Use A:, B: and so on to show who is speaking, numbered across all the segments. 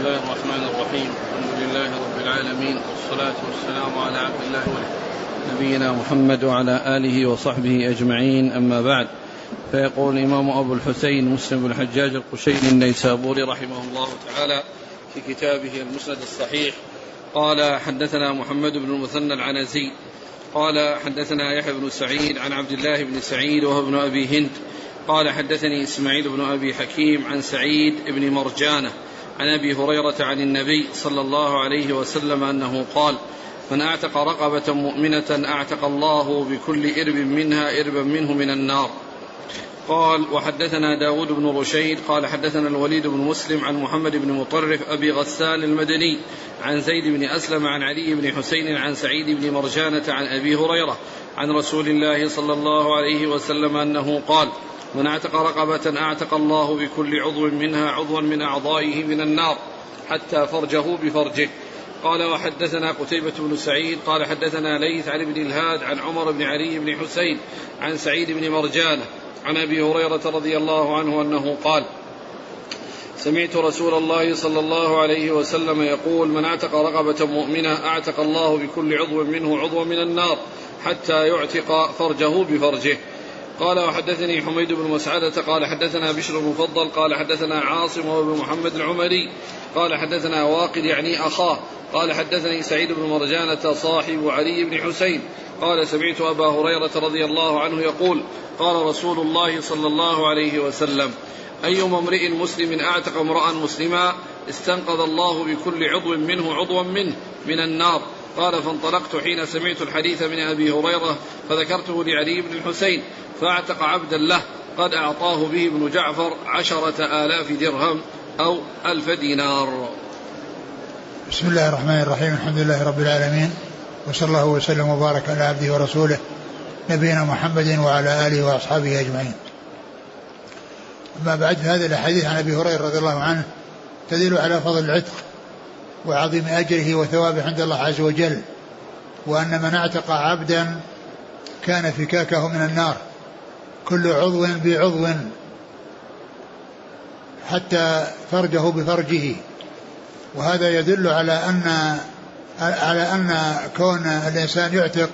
A: الله الرحمن الرحيم. الحمد لله رب العالمين، والصلاة والسلام على عبد الله نبينا محمد وعلى آله وصحبه أجمعين، أما بعد. فيقول الإمام أبو الحسين مسلم بن الحجاج القشيري النيسابوري رحمه الله تعالى في كتابه المسند الصحيح قال: حدثنا محمد بن المثنى العنزي قال حدثنا يحيى بن سعيد عن عبد الله بن سعيد وهو ابن أبي هند قال حدثني إسماعيل بن أبي حكيم عن سعيد بن مرجانة عن أبي هريرة عن النبي صلى الله عليه وسلم أنه قال: من أعتق رقبة مؤمنة أعتق الله بكل إرب منها إربا منه من النار. قال: وحدثنا داود بن رشيد قال حدثنا الوليد بن مسلم عن محمد بن مطرف أبي غسان المدني عن زيد بن أسلم عن علي بن حسين عن سعيد بن مرجانة عن أبي هريرة عن رسول الله صلى الله عليه وسلم أنه قال: من اعتق رقبة أعتق الله بكل عضو منها عضوا من أعضائه من النار حتى فرجه بفرجه. قال: وحدثنا قتيبة بن سعيد قال حدثنا ليث عن ابن الهاد عن عمر بن علي بن حسين عن سعيد بن مرجانة عن أبي هريرة رضي الله عنه أنه قال: سمعت رسول الله صلى الله عليه وسلم يقول: من اعتق رقبة مؤمنة أعتق الله بكل عضو منه عضوا من النار حتى يعتق فرجه بفرجه. قال: وحدثني حميد بن مسعدة قال حدثنا بشر بن مفضل قال حدثنا عاصم وابن محمد العمري قال حدثنا واقد يعني أخاه قال حدثني سعيد بن مرجانة صاحب علي بن حسين قال: سمعت أبا هريرة رضي الله عنه يقول: قال رسول الله صلى الله عليه وسلم: أيما امرئ مسلم أعتق امرأ مسلما استنقذ الله بكل عضو منه عضوا منه من النار. قال: فانطلقت حين سمعت الحديث من أبي هريرة فذكرته لعلي بن الحسين فاعتق عبدا له قد أعطاه به ابن جعفر 10,000 درهم أو 1000 دينار.
B: بسم الله الرحمن الرحيم. الحمد لله رب العالمين، وصلى الله وسلم وبارك على عبده ورسوله نبينا محمد وعلى آله وأصحابه أجمعين. أما بعد، هذا الحديث عن أبي هريرة رضي الله عنه تدل على فضل العتق وعظيم أجره وثوابه عند الله عز وجل، وأن من اعتق عبدا كان فكاكه من النار كل عضو بعضو حتى فرجه بفرجه. وهذا يدل على أن كون الإنسان يعتق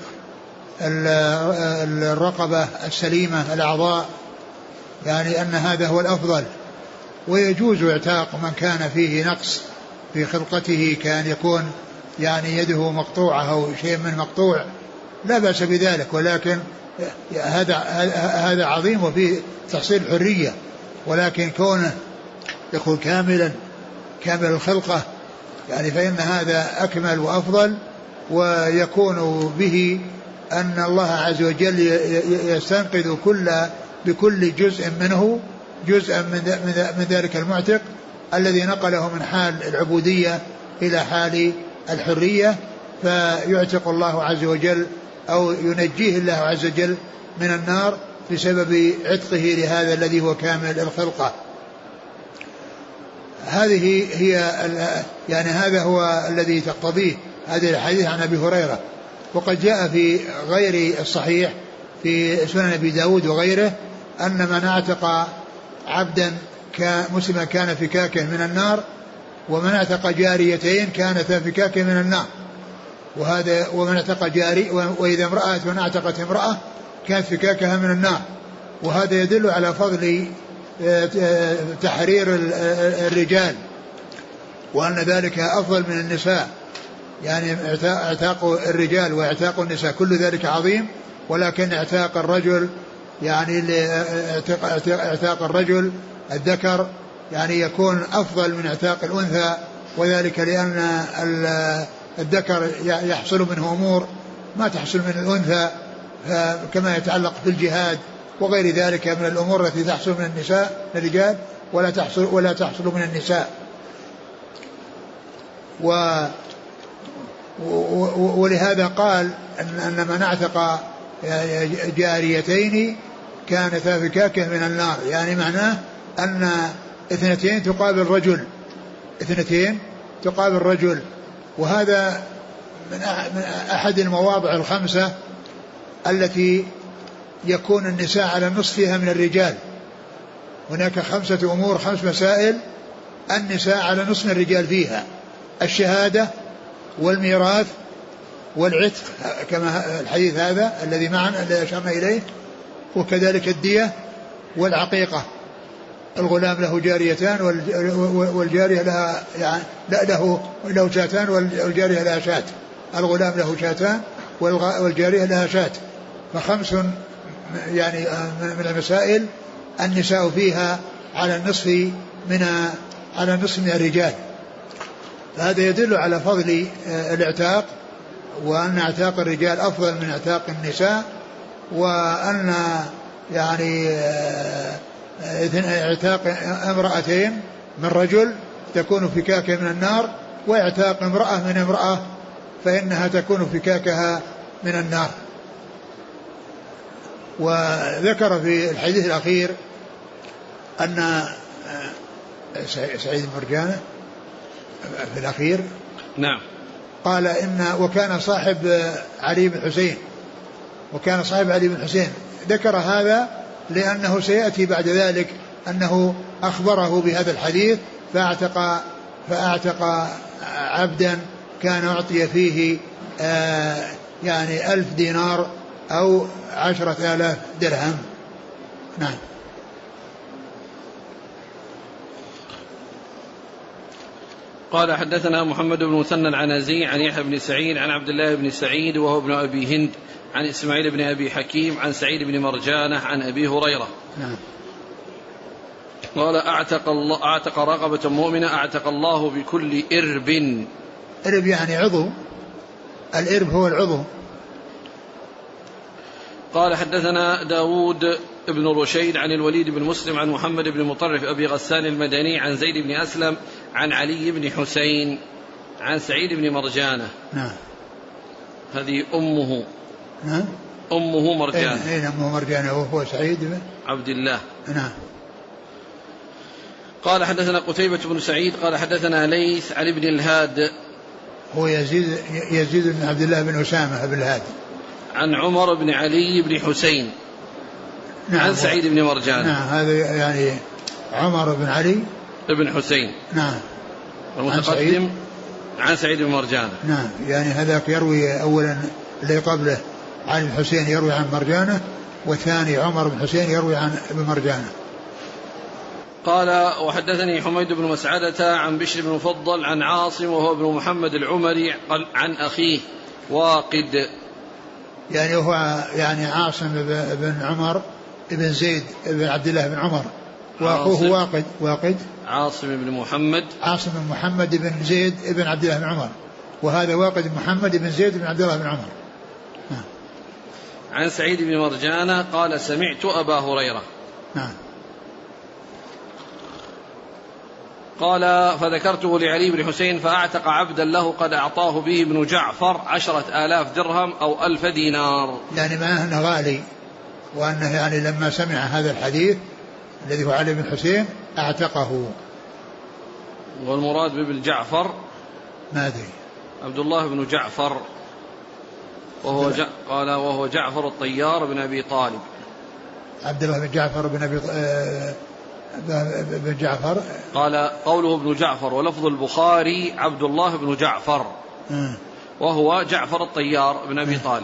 B: الرقبة السليمة الأعضاء يعني أن هذا هو الأفضل. ويجوز اعتاق من كان فيه نقص في خلقته، كان يكون يعني يده مقطوعة أو شيء من مقطوع، لا بأس بذلك، ولكن هذا عظيم وفيه تحصيل حرية. ولكن كونه يكون كامل الخلقة يعني فإن هذا أكمل وأفضل، ويكون به أن الله عز وجل يستنقذ بكل جزء منه جزءا من ذلك المعتق الذي نقله من حال العبودية إلى حال الحرية، فيعتق الله عز وجل أو ينجيه الله عز وجل من النار بسبب عتقه لهذا الذي هو كامل الخلقة. هذه هي يعني هذا هو الذي تقتضيه هذه الحديث عن أبي هريرة. وقد جاء في غير الصحيح في سنن أبي داود وغيره أن من اعتق عبدا مسلما كان فكاكه من النار، ومن اعتق جاريتين كانتا فكاكه من النار. وهذا ومن اعتق جاري، وإذا امرأة اعتقت امرأة كانت فكاكها من النار. وهذا يدل على فضل تحرير الرجال، وأن ذلك أفضل من النساء، يعني اعتاق الرجال واعتاق النساء كل ذلك عظيم، ولكن اعتاق الرجل يعني اعتاق الرجل الذكر يعني يكون أفضل من اعتاق الأنثى، وذلك لأن الذكر يحصل منه أمور ما تحصل من الأنثى، كما يتعلق بالجهاد وغير ذلك من الأمور التي تحصل من النساء الرجال ولا تحصل من النساء. ولهذا قال أن من اعتق جاريتين كانتا فكاكه من النار، يعني معناه أن اثنتين تقابل رجل. وهذا من أحد المواضع الخمسة التي يكون النساء على النصف فيها من الرجال. هناك 5 أمور 5 مسائل النساء على نصف الرجال فيها: الشهادة والميراث والعتق كما الحديث هذا الذي معنا الذي أشرنا إليه، وكذلك الدية والعقيقة. الغلام له جاريتان والجارية لها يعني له شاتان والجارية لها شات. الغلام له شاتان والجارية لها شات. فخمس يعني من المسائل النساء فيها على النصف من الرجال. فهذا يدل على فضل الاعتاق، وأن اعتاق الرجال أفضل من اعتاق النساء، وأن يعني اعتاق امرأتين من رجل تكون فكاكة من النار، واعتاق امرأة من امرأة فإنها تكون فكاكها من النار. وذكر في الحديث الأخير أن سعيد مرجانة في الأخير
A: نعم
B: قال وكان صاحب علي بن حسين ذكر هذا لأنه سيأتي بعد ذلك أنه أخبره بهذا الحديث فأعتق عبدا كان أعطي فيه يعني 1000 دينار أو 10,000 درهم. نعم.
A: قال حدثنا محمد بن مثنى العنزي عن يحيى بن سعيد عن عبد الله بن سعيد وهو ابن أبي هند عن إسماعيل بن أبي حكيم عن سعيد بن مرجانة عن أبي هريرة.
B: نعم.
A: قال أعتق رقبة مؤمنة أعتق الله بكل إرب.
B: إرب يعني عضو، الإرب هو العضو.
A: قال حدثنا داود بن رشيد عن الوليد بن مسلم عن محمد بن مطرف أبي غسان المدني عن زيد بن أسلم عن علي بن حسين عن سعيد بن مرجانة.
B: نعم.
A: هذه أمه.
B: نعم.
A: أمه مرجانة.
B: أين أمه مرجانة وهو سعيد بن
A: عبد الله.
B: نعم.
A: قال حدثنا قتيبة بن سعيد قال حدثنا ليث عن ابن الهاد
B: هو يزيد بن عبد الله بن أسامة بن الهاد
A: عن عمر بن علي بن حسين. نعم. عن سعيد بن مرجانة.
B: نعم. هذا يعني عمر بن علي
A: بن حسين.
B: نعم.
A: المتقدم عن سعيد بن مرجانة.
B: نعم. يعني هذاك يروي أولا اللي قبله علي بن حسين يروي عن مرجانة، والثاني عمر بن حسين يروي عن ابن مرجانة.
A: قال وحدثني حميد بن مسعدة عن بشر بن مفضل عن عاصم وهو ابن محمد العمري عن أخيه واقد.
B: يعني هو يعني عاصم بن عمر بن زيد بن عبد الله بن عمر، وأخوه واقد
A: عاصم بن
B: محمد بن زيد بن عبد الله بن عمر، وهذا واقد بن محمد بن زيد بن عبد الله بن عمر.
A: عن سعيد بن مرجانة قال سمعت أبا هريرة.
B: نعم.
A: قال فذكرته لعلي بن حسين فأعتق عبدا له قد أعطاه به ابن جعفر 10,000 درهم أو 1000 دينار.
B: يعني معناه أنه غالي، وأنه يعني لما سمع هذا الحديث الذي هو علي بن حسين أعتقه.
A: والمراد بابن جعفر
B: ما أدري،
A: عبد الله بن جعفر وهو جعفر الطيار بن أبي طالب.
B: عبد الله بن جعفر بن جعفر.
A: قال قوله ابن جعفر ولفظ البخاري عبد الله بن جعفر وهو جعفر الطيار بن أبي طالب.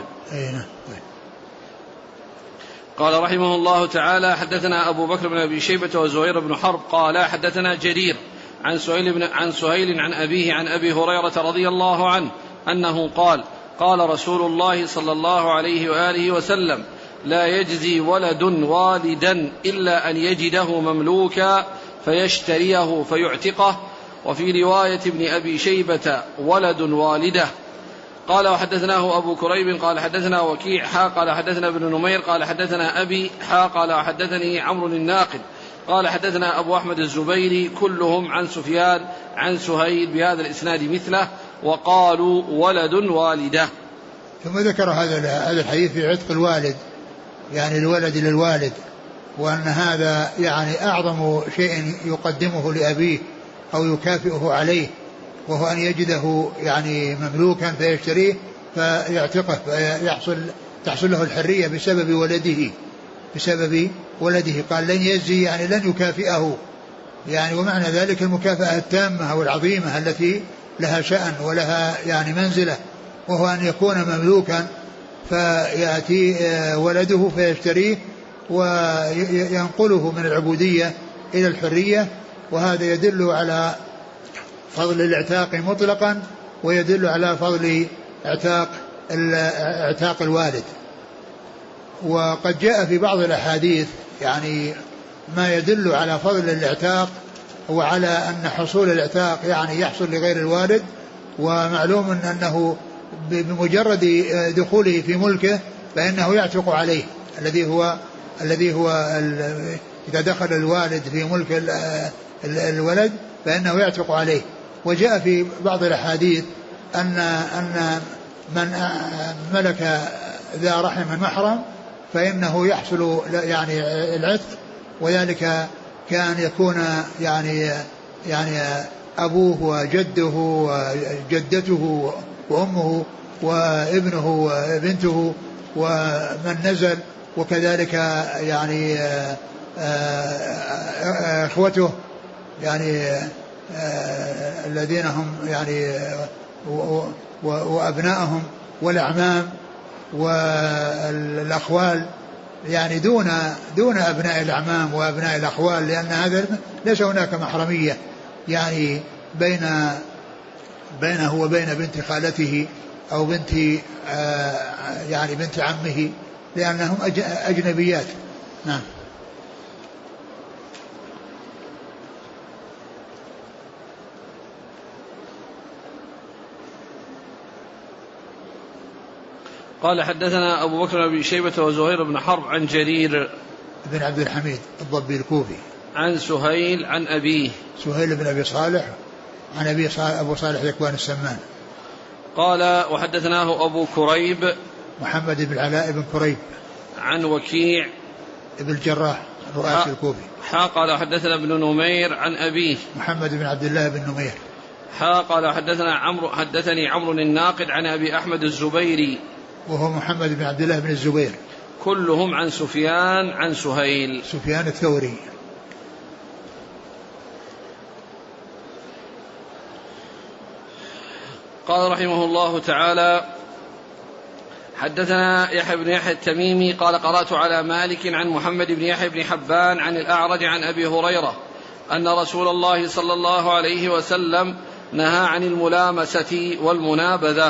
A: قال رحمه الله تعالى حدثنا أبو بكر بن أبي شيبة وزهير بن حرب قال حدثنا جرير عن سهيل عن أبيه عن أبي هريرة رضي الله عنه أنه قال رسول الله صلى الله عليه وآله وسلم لا يجزي ولد والدا إلا أن يجده مملوكا فيشتريه فيعتقه. وفي رواية ابن أبي شيبة ولد والده. قال وحدثناه أبو كريب قال حدثنا وكيع قال حدثنا ابن نمير قال حدثنا أبي قال حدثني عمرو الناقد قال حدثنا أبو أحمد الزبيري كلهم عن سفيان عن سهيل بهذا الإسناد مثله وقالوا ولد والده.
B: ثم ذكر هذا الحديث في عتق الوالد، يعني الولد للوالد، وأن هذا يعني أعظم شيء يقدمه لأبيه أو يكافئه عليه، وهو أن يجده يعني مملوكا فيشتريه فيعتقه تحصل له الحرية بسبب ولده. قال لن يجزي يعني لن يكافئه يعني ومعنى ذلك المكافأة التامة أو العظيمة التي لها شأن ولها يعني منزلة، وهو أن يكون مملوكا فيأتي ولده فيشتريه وينقله من العبودية إلى الحرية، وهذا يدل على فضل الاعتاق مطلقا ويدل على فضل اعتاق الوالد. وقد جاء في بعض الأحاديث يعني ما يدل على فضل الاعتاق وعلى أن حصول الاعتاق يعني يحصل لغير الوالد، ومعلوم أنه بمجرد دخوله في ملكه فإنه يعتق عليه، الذي هو إذا دخل الوالد في ملك الولد فإنه يعتق عليه. وجاء في بعض الأحاديث أن من ملك ذا رحم محرم فإنه يحصل يعني العتق، وذلك كان يكون يعني أبوه وجده وجدته وأمه وابنه وبنته ومن نزل، وكذلك يعني إخوته يعني الذين هم يعني وأبنائهم والأعمام والأخوال، يعني دون أبناء الأعمام وأبناء الأخوال، لأن هذا ليس هناك محرمية يعني بينه وبين بنت خالته أو بنت يعني بنت عمه، لأنهم أجنبيات. نعم.
A: قال حدثنا أبو بكر بن شيبة وزهير بن حرب عن جرير
B: بن عبد الحميد الضبي الكوفي
A: عن سهيل عن أبيه
B: سهيل بن أبي صالح عن أبو صالح ذكوان السمان
A: قال وحدثناه أبو كريب
B: محمد بن العلاء بن كريب
A: عن وكيع
B: بن الجراح رؤاسي الكوفي.
A: قال حدثنا ابن نمير عن أبيه
B: محمد بن عبد الله بن نمير.
A: قال حدثني عمرو الناقد عن أبي أحمد الزبيري
B: وهو محمد بن عبد الله بن الزبير،
A: كلهم عن سفيان عن سهيل.
B: سفيان الثوري.
A: قال رحمه الله تعالى حدثنا يحيى بن يحيى التميمي قال قرأت على مالك عن محمد بن يحيى بن حبان عن الأعرج عن أبي هريرة أن رسول الله صلى الله عليه وسلم نهى عن الملامسة والمنابذة.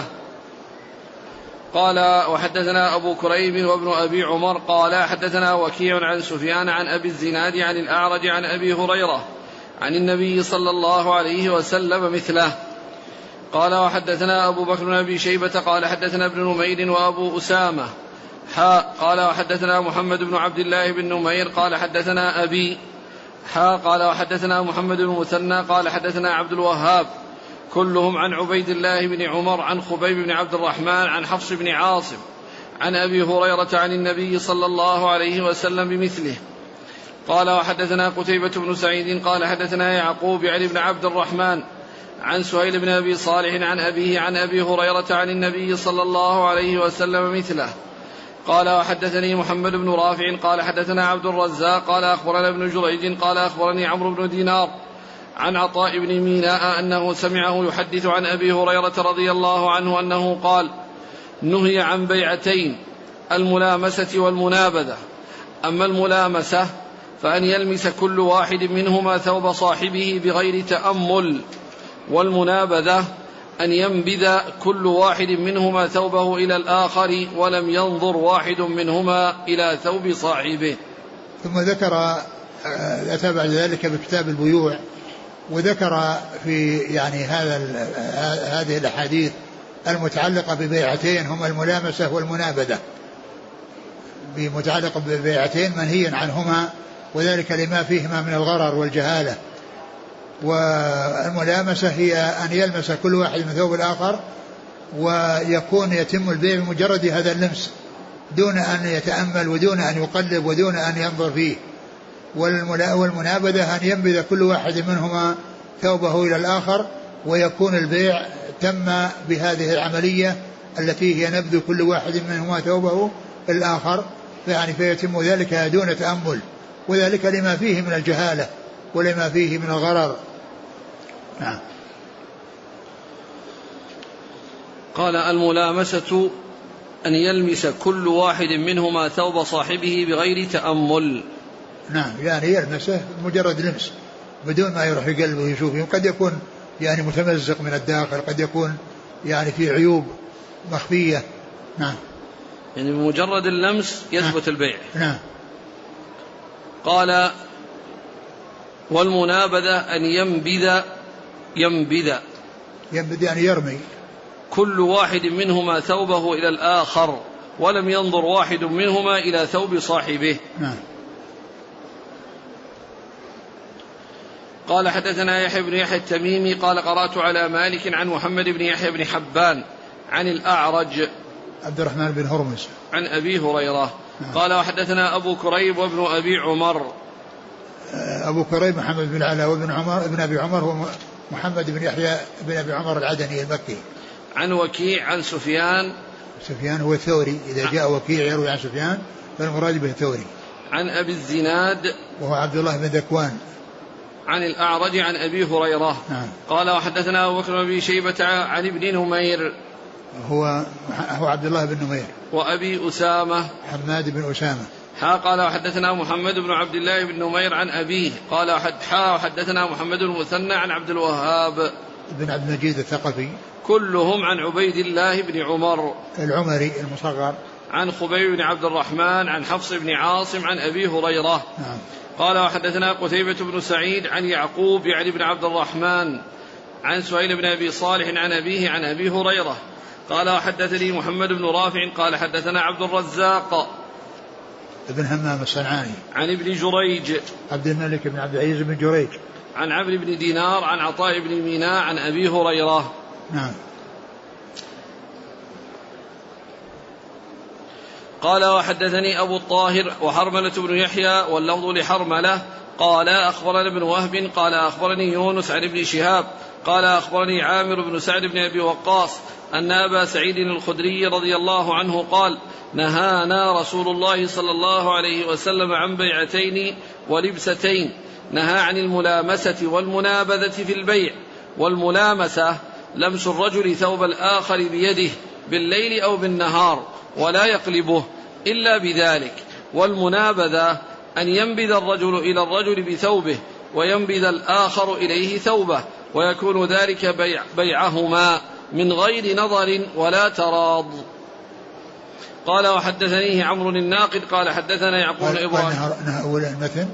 A: قال وحدثنا أبو كريب وابن أبي عمر قال حدثنا وكيع عن سفيان عن أبي الزناد عن الأعرج عن أبي هريرة عن النبي صلى الله عليه وسلم مثله. قال وحدثنا أبو بكر بن أبي شيبة قال حدثنا ابن نمير وأبو أسامة قال وحدثنا محمد بن عبد الله بن نمير قال حدثنا أبي قال وحدثنا محمد بن مثنى قال حدثنا عبد الوهاب كلهم عن عبيد الله بن عمر عن خبيب بن عبد الرحمن عن حفص بن عاصم عن أبي هريرة عن النبي صلى الله عليه وسلم بمثله. قال وحدثنا قتيبة بن سعيد قال حدثنا يعقوب يعني بن عبد الرحمن عن سهيل بن أبي صالح عن أبيه عن أبي هريرة عن النبي صلى الله عليه وسلم مثله. قال وحدثني محمد بن رافع قال حدثنا عبد الرزاق قال أخبرنا ابن جريج قال أخبرني عمرو بن دينار عن عطاء بن ميناء أنه سمعه يحدث عن أبي هريرة رضي الله عنه أنه قال نهي عن بيعتين الملامسة والمنابذة. أما الملامسة فأن يلمس كل واحد منهما ثوب صاحبه بغير تأمل، والمنابذة أن ينبذ كل واحد منهما ثوبه إلى الآخر ولم ينظر واحد منهما إلى ثوب صاحبه.
B: ثم ذكر أتى بعد ذلك بكتاب البيوع، وذكر في يعني هذه الأحاديث المتعلقة ببيعتين هما الملامسة والمنابذة، بمتعلقة ببيعتين منهي عنهما، وذلك لما فيهما من الغرر والجهالة. والملامسة هي أن يلمس كل واحد من ثوب الآخر ويكون يتم البيع بمجرد هذا اللمس دون أن يتأمل ودون أن يقلب ودون أن ينظر فيه. والمنابذة أن ينبذ كل واحد منهما ثوبه إلى الآخر ويكون البيع تم بهذه العملية التي هي نبذ كل واحد منهما ثوبه الآخر، يعني فيتم ذلك دون تأمل، وذلك لما فيه من الجهالة ولما فيه من الغرر. نعم.
A: قال الملامسة أن يلمس كل واحد منهما ثوب صاحبه بغير تأمل.
B: نعم، يعني يلمسه مجرد لمس بدون ما يروح في قلبه ويشوفه. قد يكون يعني متمزق من الداخل، قد يكون يعني في عيوب مخفية. نعم،
A: يعني بمجرد اللمس يثبت البيع.
B: نعم.
A: قال والمنابذة أن ينبذ
B: يعني يرمي
A: كل واحد منهما ثوبه إلى الآخر ولم ينظر واحد منهما إلى ثوب صاحبه.
B: نعم.
A: قال حدثنا يحيى بن يحيى التميمي قال قرأت على مالك عن محمد بن يحيى بن حبان عن الأعرج
B: عبد الرحمن بن هرمز
A: عن أبي هريرة. نعم. قال وحدثنا أبو كريب وابن أبي عمر.
B: أبو كريب محمد بن العلاء وابن عمر ابن أبي عمر هو محمد بن يحيى بن أبي عمر العدني المكي.
A: عن وكيع عن سفيان
B: هو الثوري. إذا جاء وكيع يروي عن سفيان فالمراد به الثوري.
A: عن أبي الزناد وهو
B: عبد الله بن ذكوان
A: عن الأعرج عن أبي هريرة.
B: نعم.
A: قال وحدثنا أبو بكر بن شيبة عن ابن نمير
B: هو عبد الله بن نمير
A: وأبي أسامة
B: حماد بن أسامة.
A: قال وحدثنا محمد بن عبد الله بن نمير عن أبيه. قال وحدثنا محمد المثنى عن عبد الوهاب
B: بن عبد المجيد الثقفي
A: كلهم عن عبيد الله بن عمر
B: العمري المصغر
A: عن خبيب بن عبد الرحمن عن حفص بن عاصم عن أبي هريرة.
B: نعم.
A: قال وحدثنا قتيبة بن سعيد عن يعقوب يعني بن عبد الرحمن عن سهيل بن أبي صالح عن أبيه عن أبي هريرة. قال وحدثني محمد بن رافع قال حدثنا عبد الرزاق
B: ابن همام الصنعاني
A: عن ابن جريج
B: عبد الملك بن عبد العزيز بن جريج
A: عن عمرو بن دينار عن عطاء بن ميناء عن أبي هريرة.
B: نعم.
A: قال وحدثني أبو الطاهر وحرملة بن يحيى واللفظ لحرملة قال أخبرنا ابن وهب قال أخبرني يونس عن ابن شهاب قال أخبرني عامر بن سعد بن أبي وقاص أن أبا سعيد الخدري رضي الله عنه قال نهانا رسول الله صلى الله عليه وسلم عن بيعتين ولبستين. نهى عن الملامسة والمنابذة في البيع. والملامسة لمس الرجل ثوب الآخر بيده بالليل أو بالنهار ولا يقلبه إلا بذلك. والمنابذة أن ينبذ الرجل إلى الرجل بثوبه وينبذ الآخر إليه ثوبه ويكون ذلك بيعهما من غير نظر ولا تراض. قال وحدثنيه عمرو الناقد قال حدثنا يعقوب بن إبراهيم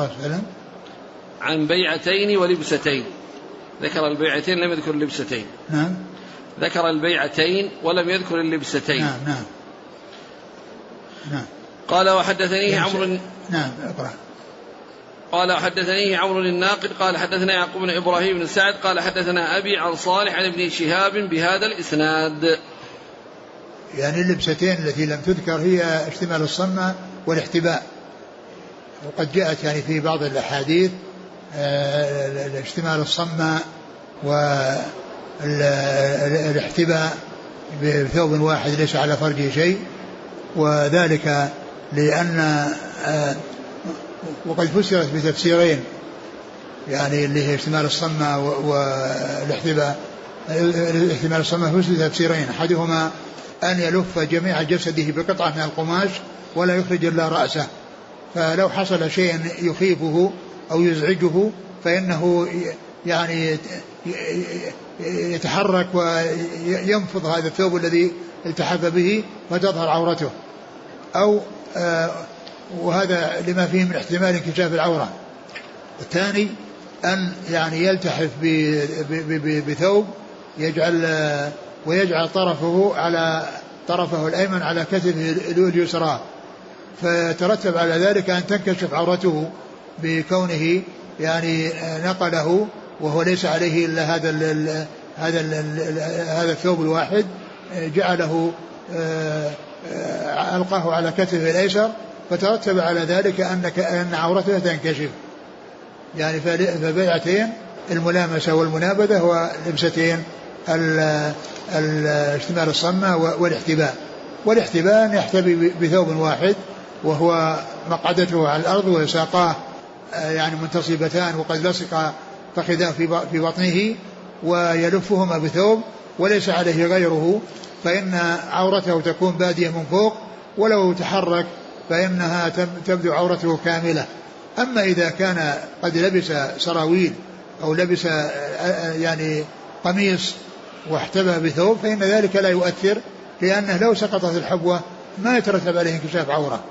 A: عن بيعتين ولبستين. ذكر البيعتين لم يذكر اللبستين.
B: نعم.
A: ذكر البيعتين ولم يذكر اللبستين.
B: نعم. نعم. نعم.
A: قال وحدثنيه عمرو.
B: نعم. اقرأ.
A: قال حدثنيه عمرو الناقد قال حدثنا يعقوب بن إبراهيم بن سعد قال حدثنا أبي عن صالح عن ابن شهاب بهذا الإسناد.
B: يعني اللبستين التي لم تذكر هي اشتمال الصمة والاحتباء. وقد جاءت يعني في بعض الأحاديث اشتمال الصمة والاحتباء بثوب واحد ليس على فرجه شيء. وذلك لأن وقد فسرت بتفسيرين يعني اللي هي اشتمال الصمة والاحتباء. اشتمال الصمة فسر تفسيرين أحدهما أن يلف جميع جسده بقطعة من القماش ولا يخرج إلا رأسه فلو حصل شيء يخيفه أو يزعجه فإنه يعني يتحرك وينفض هذا الثوب الذي التحف به فتظهر عورته أو وهذا لما فيه من احتمال انكشاف العورة. الثاني أن يعني يلتحف بثوب ويجعل طرفه الأيمن على كتفه اليسرى فترتب على ذلك أن تنكشف عورته بكونه يعني نقله وهو ليس عليه إلا هذا الثوب الواحد جعله ألقاه على كتفه الأيسر فترتب على ذلك أن عورته تنكشف. يعني فبيعتين الملامسة والمنابذة ولبستين اشتمال الصمة والاحتباء. والاحتباء يحتبي بثوب واحد وهو مقعدته على الأرض وساقاه يعني منتصبتان وقد لصق فخذاه في بطنه ويلفهما بثوب وليس عليه غيره، فإن عورته تكون بادية من فوق، ولو تحرك فإنها تبدو عورته كاملة. أما إذا كان قد لبس سراويل أو لبس يعني قميص واحتبى بثوب فإن ذلك لا يؤثر، لأنه لو سقطت الحبوة ما يترتب عليه انكشاف عورة.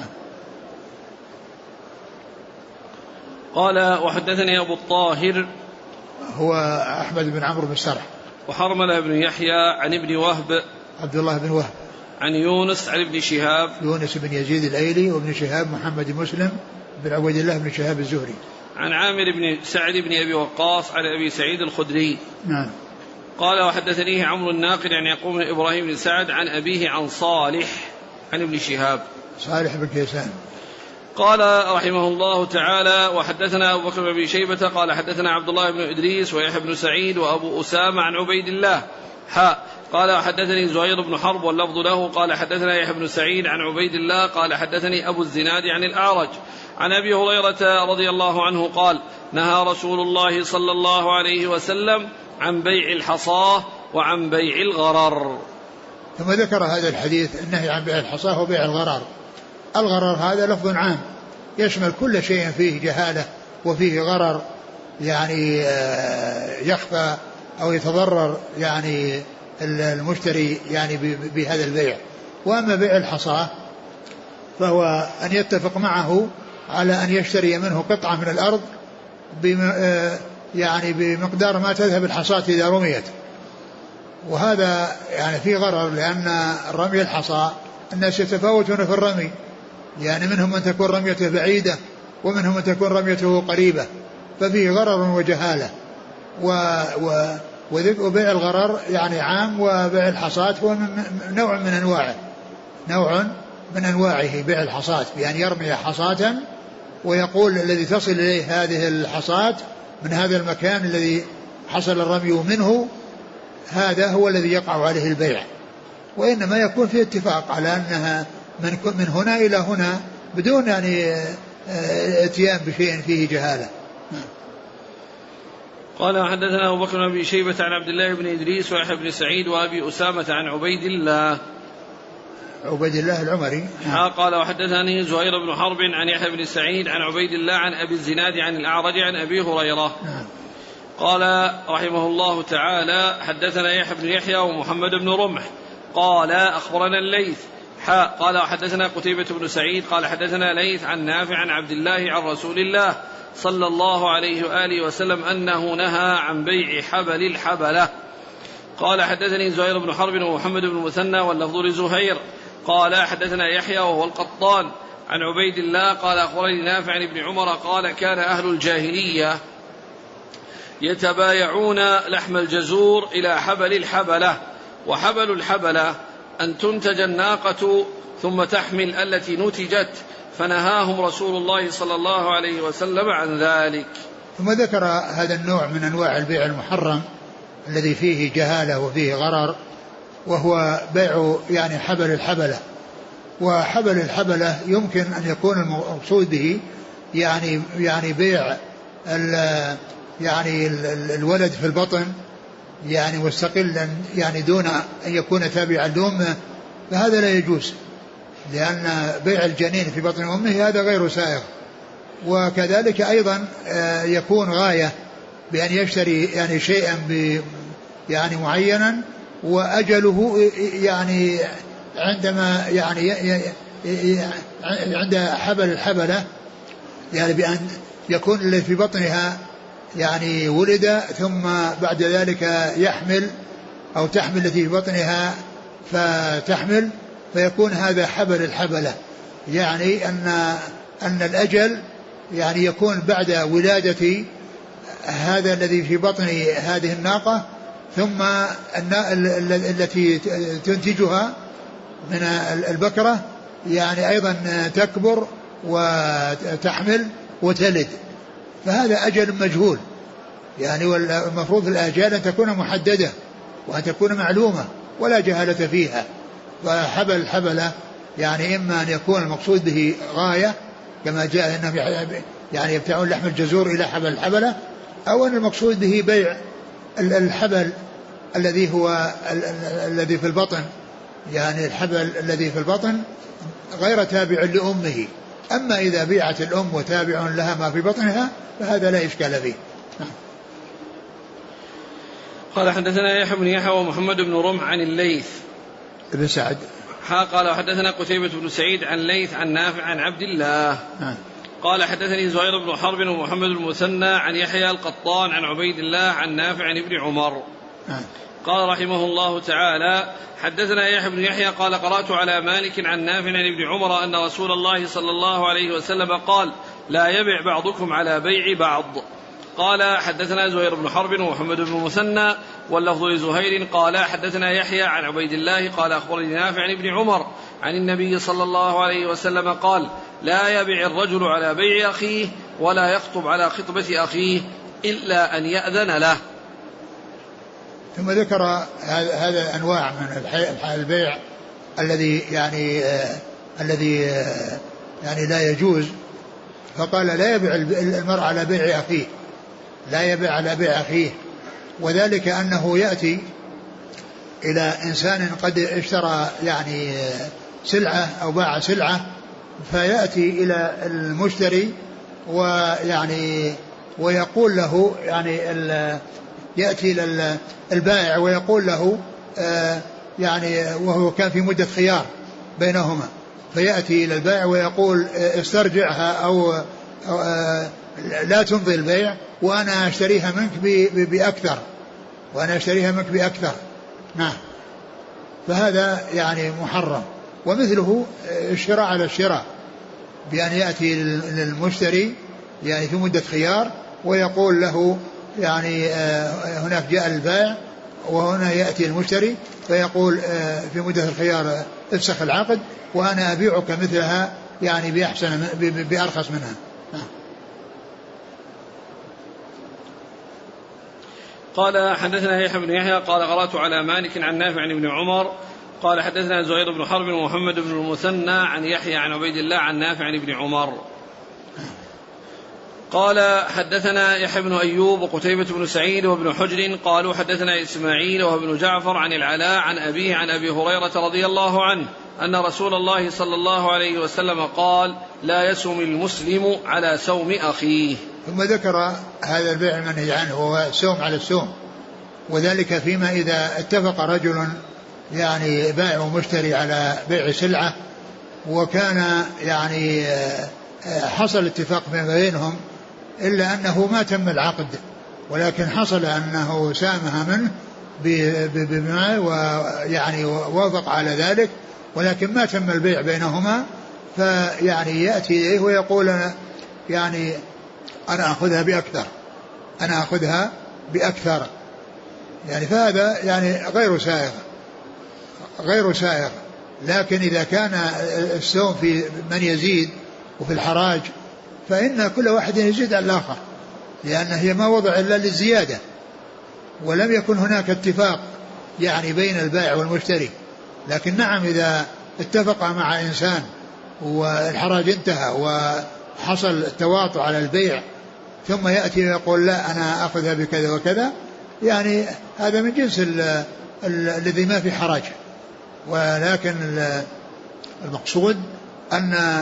A: قال وحدثني أبو الطاهر
B: هو أحمد بن عمرو بن سرح،
A: وحرملة بن يحيى عن ابن وهب عبد
B: الله بن وهب،
A: عن يونس عن ابن شهاب
B: يونس بن يزيد الأيلي، وابن شهاب محمد بن مسلم بن عبيد الله بن شهاب الزهري،
A: عن عامر بن سعد بن أبي وقاص عن أبي سعيد الخدري.
B: نعم.
A: قال وحدثنيه عمرو الناقد عن يعقوب بن إبراهيم بن سعد عن أبيه عن صالح عن ابن شهاب
B: صالح بن كيسان.
A: قال رحمه الله تعالى وحدثنا أبو بكر بن أبي شيبة قال حدثنا عبد الله بن إدريس ويحيى بن سعيد وأبو أسامة عن عبيد الله قال وحدثني زهير بن حرب واللفظ له قال حدثنا يحيى بن سعيد عن عبيد الله قال حدثني أبو الزناد عن الأعرج عن أبي هريرة رضي الله عنه قال نهى رسول الله صلى الله عليه وسلم عن بيع الحصاة وعن بيع الغرر.
B: ثم ذكر هذا الحديث النهي عن بيع الحصاة وبيع الغرر. الغرر هذا لفظ عام يشمل كل شيء فيه جهالة وفيه غرر، يعني يخفى أو يتضرر يعني المشتري يعني بهذا البيع. وأما بيع الحصاة فهو أن يتفق معه على أن يشتري منه قطعة من الأرض يعني بمقدار ما تذهب الحصاة إذا رميت، وهذا يعني فيه غرر، لأن رمي الحصاة الناس يتفاوتون في الرمي، يعني منهم من تكون رميته بعيدة ومنهم من تكون رميته قريبة، ففيه غرر وجهالة. وبيع الغرر يعني عام، وبيع الحصاة هو نوع من أنواعه بيع الحصاة، بأن يرمي حصاة ويقول الذي تصل إليه هذه الحصاة من هذا المكان الذي حصل الرمي منه هذا هو الذي يقع عليه البيع. وإنما يكون فيه اتفاق على أنها من هنا إلى هنا بدون يعني اتيان بشيء فيه جهالة.
A: قال حدثنا أبو بكر بن أبي شيبة عن عبد الله بن إدريس ويحيى بن سعيد وأبي أسامة عن عبيد الله
B: العمري.
A: قال وحدثني زهير بن حرب عن يحيى بن سعيد عن عبيد الله عن أبي الزناد عن الأعرج عن أبي هريرة. قال رحمه الله تعالى حدثنا يحيى بن يحيى ومحمد بن رمح قال أخبرنا الليث قال حدثنا قتيبة بن سعيد قال حدثنا ليث عن نافع عن عبد الله عن رسول الله صلى الله عليه وآله وسلم أنه نهى عن بيع حبل الحبلة. قال حدثني زهير بن حرب ومحمد بن المثنى واللفظ لزهير قال حدثنا يحيى وهو القطان عن عبيد الله قال أخبرني نافع عن ابن عمر قال كان أهل الجاهلية يتبايعون لحم الجزور إلى حبل الحبلة. وحبل الحبلة أن تنتج الناقة ثم تحمل التي نتجت، فنهاهم رسول الله صلى الله عليه وسلم عن ذلك.
B: ثم ذكر هذا النوع من أنواع البيع المحرم الذي فيه جهالة وفيه غرر، وهو بيع يعني حبل الحبلة. وحبل الحبلة يمكن أن يكون المقصود به يعني بيع يعني الولد في البطن يعني مستقلا يعني دون أن يكون تابعا لأمه، فهذا لا يجوز، لأن بيع الجنين في بطن أمه هذا غير سائغ. وكذلك أيضا يكون غاية بأن يشتري يعني شيئا يعني معينا وأجله يعني عندما يعني عند حبل الحبلة، يعني بأن يكون الذي في بطنها يعني ولد ثم بعد ذلك يحمل أو تحمل التي في بطنها فتحمل، فيكون هذا حبل الحبلة، يعني أن الأجل يعني يكون بعد ولادة هذا الذي في بطن هذه الناقة، ثم التي تنتجها من البكرة يعني أيضا تكبر وتحمل وتلد، فهذا أجل مجهول يعني. والمفروض الآجال أن تكون محددة وأن تكون معلومة ولا جهالة فيها. فحبل الحبلة يعني إما أن يكون المقصود به غاية كما جاء يعني يبتاعون لحم الجزور إلى حبل الحبلة، أو أن المقصود به بيع الحبل الذي هو الذي في البطن، يعني الحبل الذي في البطن غير تابع لأمه. أما إذا بيعت الأم وتابع لها ما في بطنها فهذا لا إشكال فيه.
A: قال حدثنا يحيى بن يحيى ومحمد بن رمح عن الليث
B: بن سعد
A: قال حدثنا قتيبة بن سعيد عن ليث عن نافع عن عبد الله قال حدثني زهير بن حرب ومحمد المثنى عن يحيى القطان عن عبيد الله عن نافع عن ابن عمر قال رحمه الله تعالى حدثنا يحيى بن يحيى قال قرأت على مالك عن نافع عن ابن عمر أن رسول الله صلى الله عليه وسلم قال لا يبع بعضكم على بيع بعض. قال حدثنا زهير بن حرب ومحمد بن المثنى واللفظ لزهير قال حدثنا يحيى عن عبيد الله قال أخبرني نافع عن ابن عمر عن النبي صلى الله عليه وسلم قال لا يبع الرجل على بيع أخيه ولا يخطب على خطبة أخيه إلا أن يأذن له.
B: ثم ذكر هذا أنواع من البيع الذي يعني لا يجوز، فقال لا يبع المرء على بيع أخيه، لا يبع على بيع أخيه، وذلك أنه يأتي إلى إنسان قد اشترى يعني سلعة أو باع سلعة، فيأتي إلى المشتري ويقول له يأتي إلى البائع ويقول له وهو كان في مدة خيار بينهما، فيأتي إلى البائع ويقول استرجعها أو لا تمضي البيع وأنا أشتريها منك بأكثر نعم، فهذا يعني محرم. ومثله الشراء على الشراء، بأن يأتي للمشتري يعني في مدة خيار ويقول له هناك جاء البائع وهنا يأتي المشتري فيقول في مدة الخيار افسخ العقد وأنا أبيعك مثلها يعني بأرخص منها.
A: قال حدثنا يحيى بن يحيى قال قرأت على مالك عن نافع عن ابن عمر قال حدثنا زهير بن حرب ومحمد بن المثنى عن يحيى عن عبيد الله عن نافع عن ابن عمر قال حدثنا يحيى بن أيوب وقتيبة بن سعيد وابن حجر قالوا حدثنا إسماعيل وابن جعفر عن العلاء عن أبيه عن أبي هريرة رضي الله عنه أن رسول الله صلى الله عليه وسلم قال لا يسوم المسلم على سوم أخيه.
B: ثم ذكر هذا البيع المنهي عنه هو السوم على السوم، وذلك فيما إذا اتفق رجل يعني بائع ومشتري على بيع سلعة وكان يعني حصل اتفاق بينهم إلا أنه ما تم العقد، ولكن حصل أنه سامها منه بما ويعني وافق على ذلك، ولكن ما تم البيع بينهما، فيعني يأتي إليه ويقول يعني أنا أخذها بأكثر يعني، فهذا يعني غير سائغ. لكن إذا كان السوم في من يزيد وفي الحراج فإن كل واحد يزيد على الآخر، لأن هي ما وضع إلا للزيادة، ولم يكن هناك اتفاق يعني بين البائع والمشتري. لكن نعم إذا اتفق مع إنسان والحراج انتهى وحصل تواطؤ على البيع ثم يأتي ويقول لا أنا أخذها بكذا وكذا، يعني هذا من جنس الذي ما في حراج. ولكن المقصود أن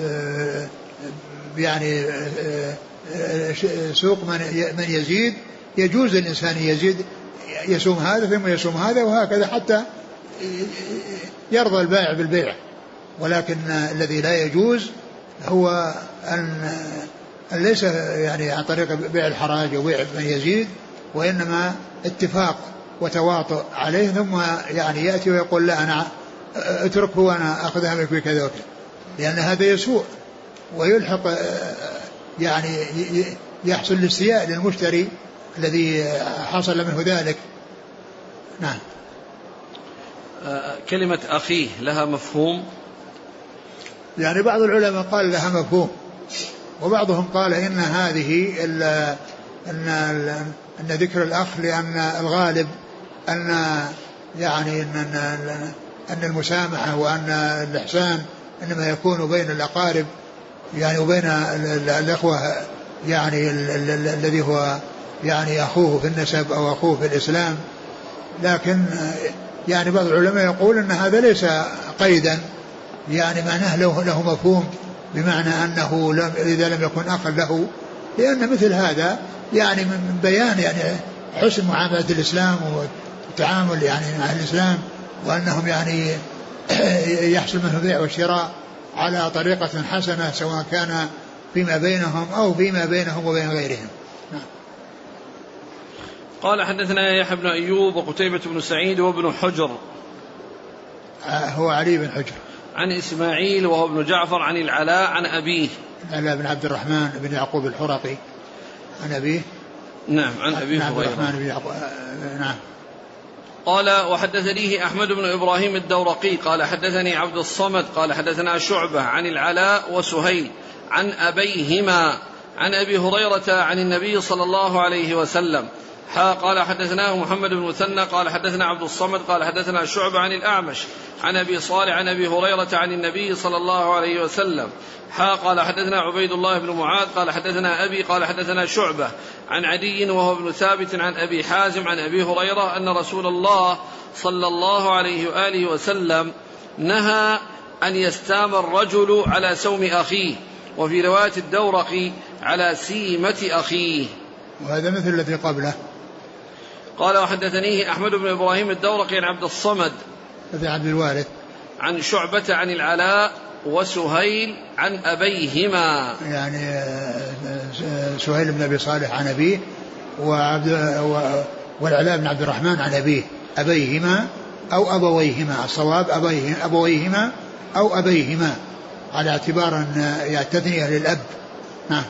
B: يعني سوق من يزيد يجوز الإنسان يزيد يسوم هذا ثم يسوم هذا وهكذا حتى يرضى البائع بالبيع. ولكن الذي لا يجوز هو أن ليس يعني عن طريق بيع الحراج وبيع من يزيد، وإنما اتفاق وتواطؤ عليه ثم يعني يأتي ويقول لا أنا اتركه وأنا أخذها منك بكذا وكذا، لأن هذا يسوء ويلحق يعني يحصل الاستياء للمشتري الذي حصل منه ذلك. نعم.
A: كلمة أخيه لها مفهوم؟
B: يعني بعض العلماء قال لها مفهوم، وبعضهم قال إن هذه أن ذكر الأخ لأن الغالب أن يعني أن المسامحة وأن الإحسان إنما يكون بين الأقارب، يعني وبين الإخوة يعني الذي هو يعني أخوه في النسب أو أخوه في الإسلام. لكن يعني بعض العلماء يقول أن هذا ليس قيدا، يعني معناه له مفهوم، بمعنى أنه إذا لم يكن أخا له، لأن مثل هذا يعني من بيان يعني حسن معاملة الإسلام والتعامل يعني مع الإسلام، وأنهم يعني يحصل منه البيع والشراء على طريقة حسنة، سواء كان فيما بينهم أو فيما بينهم وبين غيرهم.
A: قال حدثنا يحيى بن أيوب وقتيبة بن سعيد وابن حجر،
B: هو علي بن حجر،
A: عن إسماعيل وهو ابن جعفر عن العلاء عن أبيه
B: العلاء بن عبد الرحمن بن يعقوب الحرقي عن أبيه.
A: نعم عن أبيه
B: عبد الرحمن بن يعقوب. نعم.
A: قال وحدثنيه أحمد بن إبراهيم الدورقي قال حدثني عبد الصمد قال حدثنا شعبة عن العلاء وسهيل عن أبيهما عن أبي هريرة عن النبي صلى الله عليه وسلم. قال حدثناه محمد بن مثنى قال حدثنا عبد الصمد قال حدثنا شعبة عن الأعمش عن أبي صالح عن أبي هريرة عن النبي صلى الله عليه وسلم. قال حدثنا عبيد الله بن معاذ قال حدثنا أبي قال حدثنا شعبة عن عدي وهو ابن ثابت عن أبي حازم عن أبي هريرة أن رسول الله صلى الله عليه وآله وسلم نهى أن يستام الرجل على سوم أخيه، وفي رواية الدورقي على سيمة أخيه.
B: وهذا مثل الذي قبله.
A: قال وحدثنيه أحمد بن إبراهيم الدورقي عن عبد الصمد
B: هذا عبد الوارث عن
A: شعبة عن العلاء وسهيل عن أبيهما،
B: يعني سهيل بن أبي صالح عن أبيه والعلاء بن عبد الرحمن عن أبيه، أبيهما أو أبويهما، الصواب أبويهما أو أبيهما، على اعتبار أن التثنية للأب. نعم.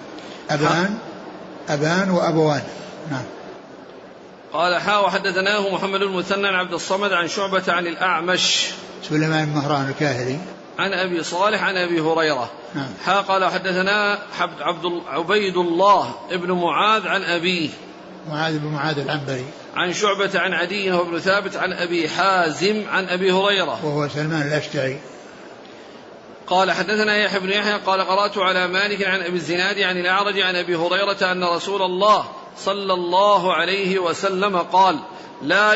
B: أبان وأبوان. نعم.
A: قال وحدثناه محمد المثنى عن عبد الصمد عن شعبة عن الأعمش
B: سليمان بن مهران الكاهلي
A: عن أبي صالح عن أبي هريرة.
B: نعم.
A: قال حدثنا عبيد الله ابن معاذ عن أبيه
B: معاذ بن معاذ العنبري
A: عن شعبة عن عدي وابن ثابت عن أبي حازم عن أبي هريرة
B: وهو سلمان الأشجعي.
A: قال حدثنا يحيى بن يحيى قال قرأت على مالك عن أبي الزناد عن الأعرج عن أبي هريرة أن رسول الله صلى الله عليه وسلم قال لا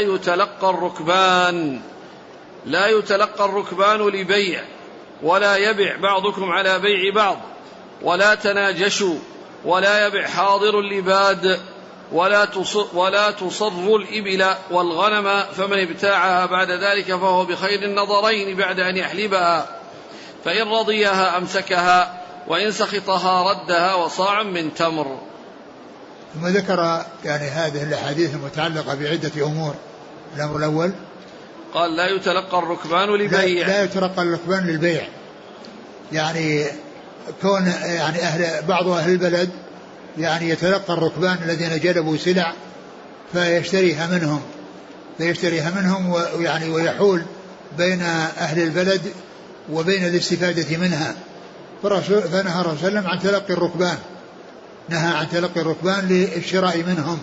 A: يتلقى الركبان لبيع ولا يبع بعضكم على بيع بعض، ولا تناجشوا، ولا يبع حاضر لباد، ولا تصر الإبل والغنم، فمن ابتاعها بعد ذلك فهو بخير النظرين بعد أن يحلبها، فإن رضيها أمسكها وإن سخطها ردها وصاع من تمر.
B: ثم ذكر يعني هذه الأحاديث المتعلقة بعدة أمور. الأمر الأول
A: قال لا يتلقى الركبان لبيع،
B: لا يتلقى الركبان للبيع، يعني كون يعني بعض أهل البلد يعني يتلقى الركبان الذين جلبوا سلع فيشتريها منهم ويعني ويحول بين أهل البلد وبين الاستفادة منها، فنهى الرسول صلى الله عليه وسلم عن تلقي الركبان، نهى عن تلقي الركبان للشراء منهم.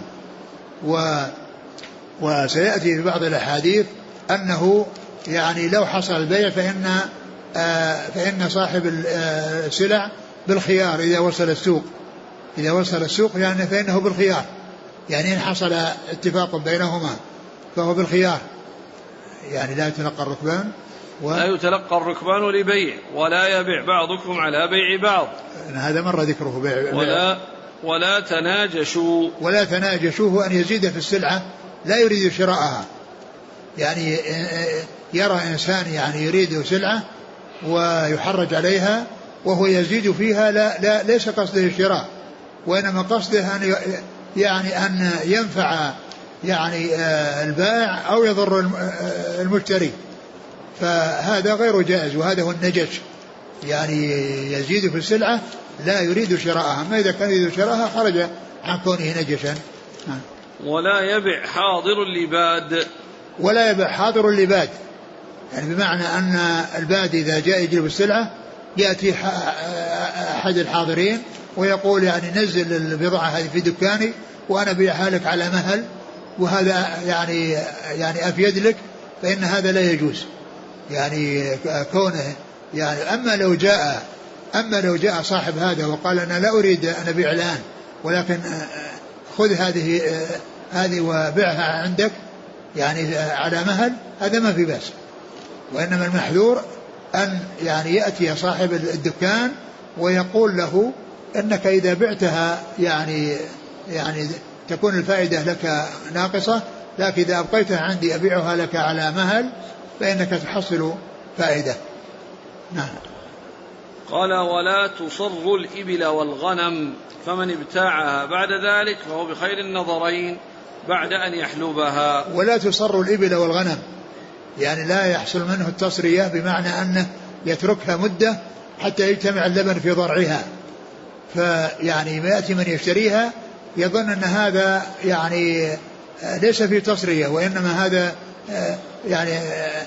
B: وسيأتي في بعض الأحاديث أنه يعني لو حصل البيع فإن صاحب السلع بالخيار إذا وصل السوق يعني فإنه بالخيار، يعني إن حصل اتفاق بينهما فهو بالخيار، يعني لا يتلقى الركبان
A: لا يتلقى الركبان لبيع ولا يبيع بعضكم على بيع بعض،
B: هذا مرة ذكره بيع.
A: ولا تناجشوا هو أن يزيد في السلعة لا يريد شراءها، يعني يرى إنسان يعني يريد سلعة ويحرج عليها وهو يزيد فيها، لا ليس قصده الشراء، وإنما قصده أن ينفع يعني البائع أو يضر المشتري، فهذا غير جائز، وهذا هو النجش، يعني يزيد في السلعة لا يريد شراءها، ما إذا كان يريد شراءها خرج عن كونه نجشا. ولا يبع حاضر اللباد، يعني بمعنى أن الباد إذا جاء يجلب السلعة يأتي أحد الحاضرين ويقول يعني نزل البضاعة هذه في دكاني وأنا بيعها لك على مهل، وهذا يعني أفيد لك، فإن هذا لا يجوز، يعني كونه يعني. أما لو جاء
B: أما لو جاء صاحب هذا وقال أنا لا أريد أن أبيع الآن ولكن خذ هذه وبيعها عندك يعني على مهل، هذا ما في بأس. وإنما المحذور أن يعني يأتي صاحب الدكان ويقول له أنك إذا بعتها يعني تكون الفائدة لك ناقصة، لكن إذا أبقيتها عندي أبيعها لك على مهل فإنك تحصل فائدة. نعم.
A: قال ولا تصر الإبل والغنم، فمن ابتاعها بعد ذلك فهو بخير النظرين بعد أن يحلبها.
B: ولا تصر الإبل والغنم يعني لا يحصل منه التصرية، بمعنى أنه يتركها مدة حتى يجتمع اللبن في ضرعها، فيعني يأتي من يشتريها يظن أن هذا يعني ليس في تصرية، وإنما هذا يعني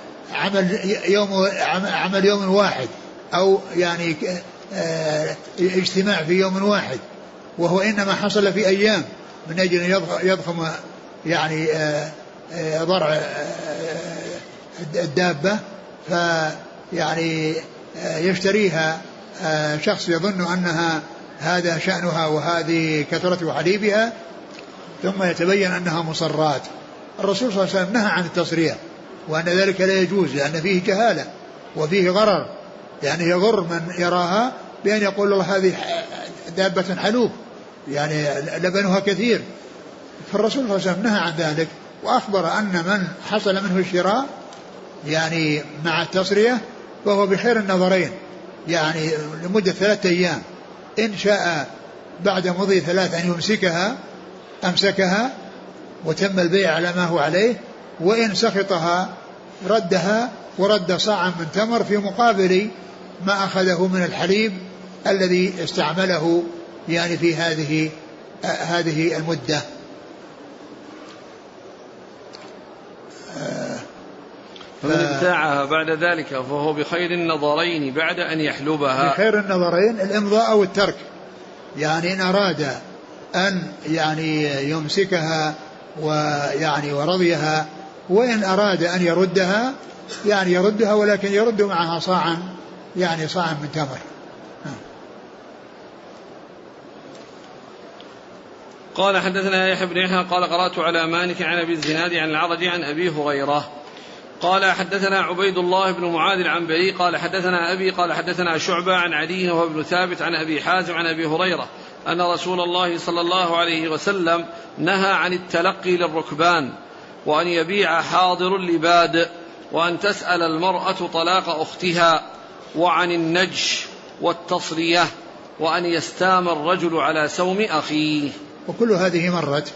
B: عمل يوم واحد أو يعني اجتماع في يوم واحد، وهو إنما حصل في أيام من أجل أن يضخم يعني ضرع الدابة، فيعني يشتريها شخص يظن أنها هذا شأنها وهذه كثرة حليبها، ثم يتبين أنها مصرات. الرسول صلى الله عليه وسلم نهى عن التصرية، وأن ذلك لا يجوز لأن فيه جهالة وفيه غرر، يعني يغر من يراها بأن يقول الله هذه دابة حلوب يعني لبنها كثير. فالرسول صلى الله عليه وسلم نهى عن ذلك، وأخبر أن من حصل منه الشراء يعني مع التصرية فهو بخير النظرين، يعني لمدة 3 أيام، إن شاء بعد مضي 3 أن يمسكها أمسكها وتم البيع على ما هو عليه، وإن سخطها ردها ورد صاعا من تمر في مقابل ما أخذه من الحليب الذي استعمله يعني في هذه المدة.
A: فمن ابتاعها بعد ذلك فهو بخير النظرين بعد أن يحلبها.
B: بخير النظرين الإمضاء أو الترك، يعني إن أراد أن يعني يمسكها ويعني ورضيها، وإن أراد أن يردها يعني يردها، ولكن يرد معها صاعا يعني صاعا من تمر.
A: قال حدثنا يحيى بن يحيى قال قرأت على مالك عن أبي الزناد عن العرج عن أبي هريرة قال حدثنا عبيد الله بن معاذ العنبري قال حدثنا أبي قال حدثنا شعبة عن علي وهو ابن ثابت عن أبي حازم عن أبي هريرة أن رسول الله صلى الله عليه وسلم نهى عن التلقي للركبان، وأن يبيع حاضر اللباد، وأن تسأل المرأة طلاق أختها، وعن النجش والتصرية، وأن يستام الرجل على سوم أخيه.
B: وكل هذه مرت.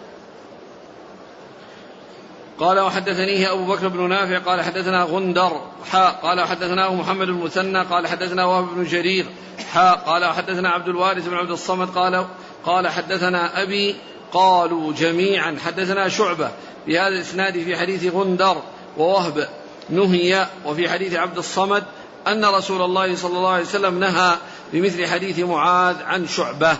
A: قال وحدثنيه أبو بكر بن نافع قال حدثنا غندر قال حدثناه محمد المثنى قال حدثنا وهب بن جرير قال حدثنا عبد الوارث بن عبد الصمد قال حدثنا أبي، قالوا جميعا حدثنا شعبة بهذا الإسناد في حديث غندر ووهب نهي، وفي حديث عبد الصمد أن رسول الله صلى الله عليه وسلم نهى بمثل حديث معاذ عن شعبة.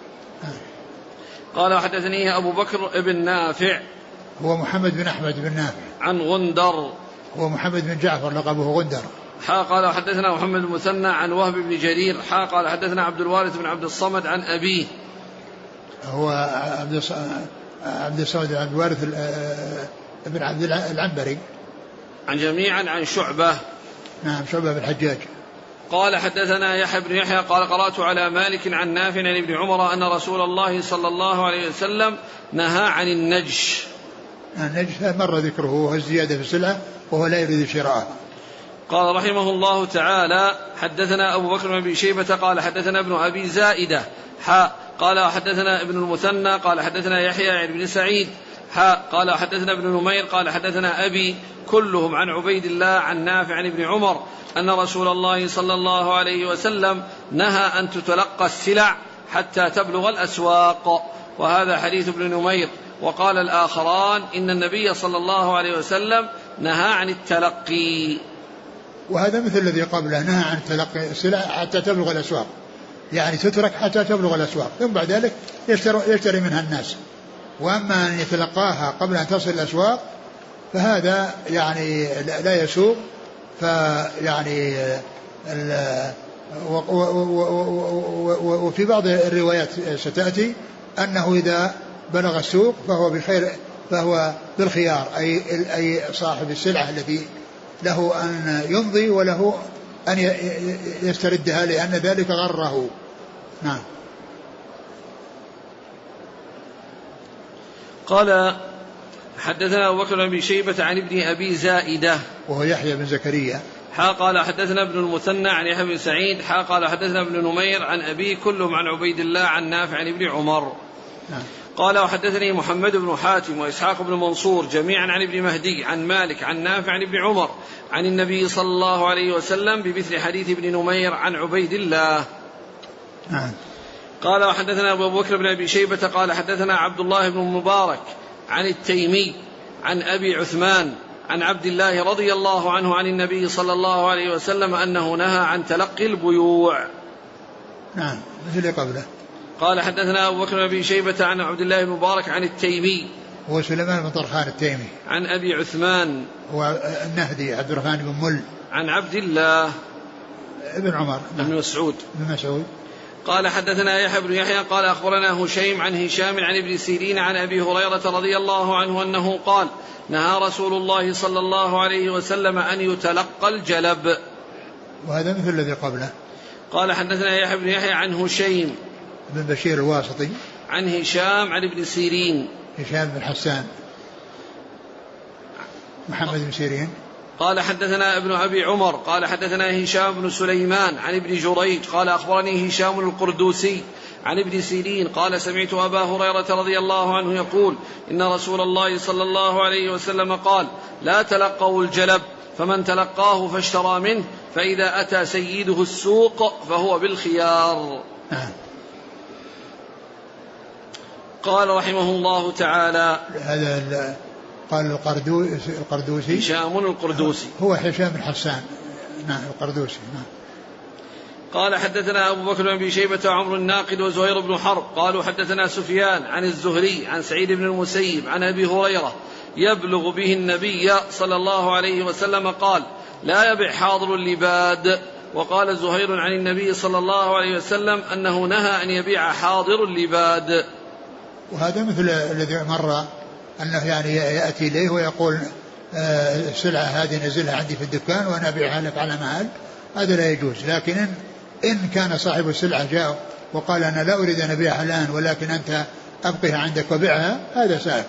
A: قال وحدثنيه أبو بكر بن نافع
B: هو محمد بن أحمد بن نافع
A: عن غندر
B: هو محمد بن جعفر لقبه غندر
A: قال حدثنا محمد المثنى عن وهب بن جرير قال حدثنا عبد الوارث بن عبد الصمد عن أبيه
B: هو عبد الصمد عبد الوارث بن عبد العنبري
A: عن جميعا عن شعبة.
B: نعم شعبة بن الحجاج.
A: قال حدثنا يحيى بن يحيى قال قرأت على مالك عن نافع عن ابن عمر أن رسول الله صلى الله عليه وسلم نهى عن النجش.
B: النجش مر ذكره وهو الزيادة في السلعة وهو لا يريد شراءها.
A: قال رحمه الله تعالى حدثنا أبو بكر بن أبي شيبة قال حدثنا ابن أبي زائدة قال حدثنا ابن المثنى قال حدثنا يحيى بن سعيد قال حدثنا ابن نمير قال حدثنا أبي، كلهم عن عبيد الله عن نافع عن ابن عمر أن رسول الله صلى الله عليه وسلم نهى أن تتلقى السلع حتى تبلغ الأسواق، وهذا حديث ابن نمير. وقال الآخران إن النبي صلى الله عليه وسلم نهى عن التلقي.
B: وهذا مثل الذي قبله، نهى عن تلقي السلع حتى تبلغ الأسواق، يعني تترك حتى تبلغ الأسواق ثم بعد ذلك يشتري منها الناس. وأما أن يتلقاها قبل أن تصل الأسواق فهذا يعني لا يسوق، فيعني وفي بعض الروايات ستأتي أنه إذا بلغ السوق فهو بخير، فهو بالخيار، أي صاحب السلعة الذي له أن يمضي وله أن يستردها لأن ذلك غره. نعم.
A: قال حدثنا أبو بكر بن شيبة عن ابن أبي زائدة
B: وهو يحيى بن زكريا
A: قال حدثنا ابن المثنى عن يحيى بن سعيد قال حدثنا ابن نمير عن أبي كلهم عن عبيد الله عن نافع عن ابن عمر.
B: نعم.
A: قال وحدثني محمد بن حاتم وإسحاق بن منصور جميعا عن ابن مهدي عن مالك عن نافع عن ابن عمر عن النبي صلى الله عليه وسلم بمثل حديث ابن نمير عن عبيد الله.
B: نعم.
A: قال وحدثنا أبو بكر بن أبي شيبة قال حدثنا عبد الله بن المبارك عن التيمي عن أبي عثمان عن عبد الله رضي الله عنه عن النبي صلى الله عليه وسلم أنه نهى عن تلقي البيوع.
B: نعم مثل قبله.
A: قال حدثنا أبو بكر بن أبي شيبة عن عبد الله بن المبارك عن التيمي
B: هو سليمان بن طرخان التيمي
A: عن أبي عثمان
B: والنهدي عبد الرحمن بن مل
A: عن عبد الله
B: ابن عمر
A: بن مسعود. قال حدثنا يحيى بن يحيى قال أخبرنا هشيم عن هشام عن ابن سيرين عن أبي هريرة رضي الله عنه أنه قال نهى رسول الله صلى الله عليه وسلم أن يتلقى الجلب.
B: وهذا مثل الذي قبله.
A: قال حدثنا يحيى بن يحيى عن هشيم
B: بن بشير الواسطي
A: عن هشام عن ابن سيرين
B: هشام بن حسان محمد بن سيرين.
A: قال حدثنا ابن أبي عمر قال حدثنا هشام بن سليمان عن ابن جريج قال أخبرني هشام القردوسي عن ابن سيرين قال سمعت أبا هريرة رضي الله عنه يقول إن رسول الله صلى الله عليه وسلم قال لا تلقوا الجلب فمن تلقاه فاشترى منه فإذا أتى سيده السوق فهو بالخيار. قال رحمه الله تعالى
B: هذا قال القردوسي
A: هشام القردوسي
B: هو هشام بن حسان. نعم القردوسي. نعم.
A: قال حدثنا أبو بكر بن أبي شيبة وعمر الناقد وزهير بن حرب قالوا حدثنا سفيان عن الزهري عن سعيد بن المسيب عن أبي هريرة يبلغ به النبي صلى الله عليه وسلم قال لا يبع حاضر اللباد. وقال زهير عن النبي صلى الله عليه وسلم أنه نهى أن يبيع حاضر اللباد.
B: وهذا مثل الذي مر أنه يعني يأتي إليه ويقول السلعة هذه نزلها عندي في الدكان وأنا أبيعها لك على مال، هذا لا يجوز. لكن إن كان صاحب السلعة جاء وقال أنا لا أريد أن أبيعها الآن ولكن أنت أبقيها عندك وبيعها، هذا سائغ.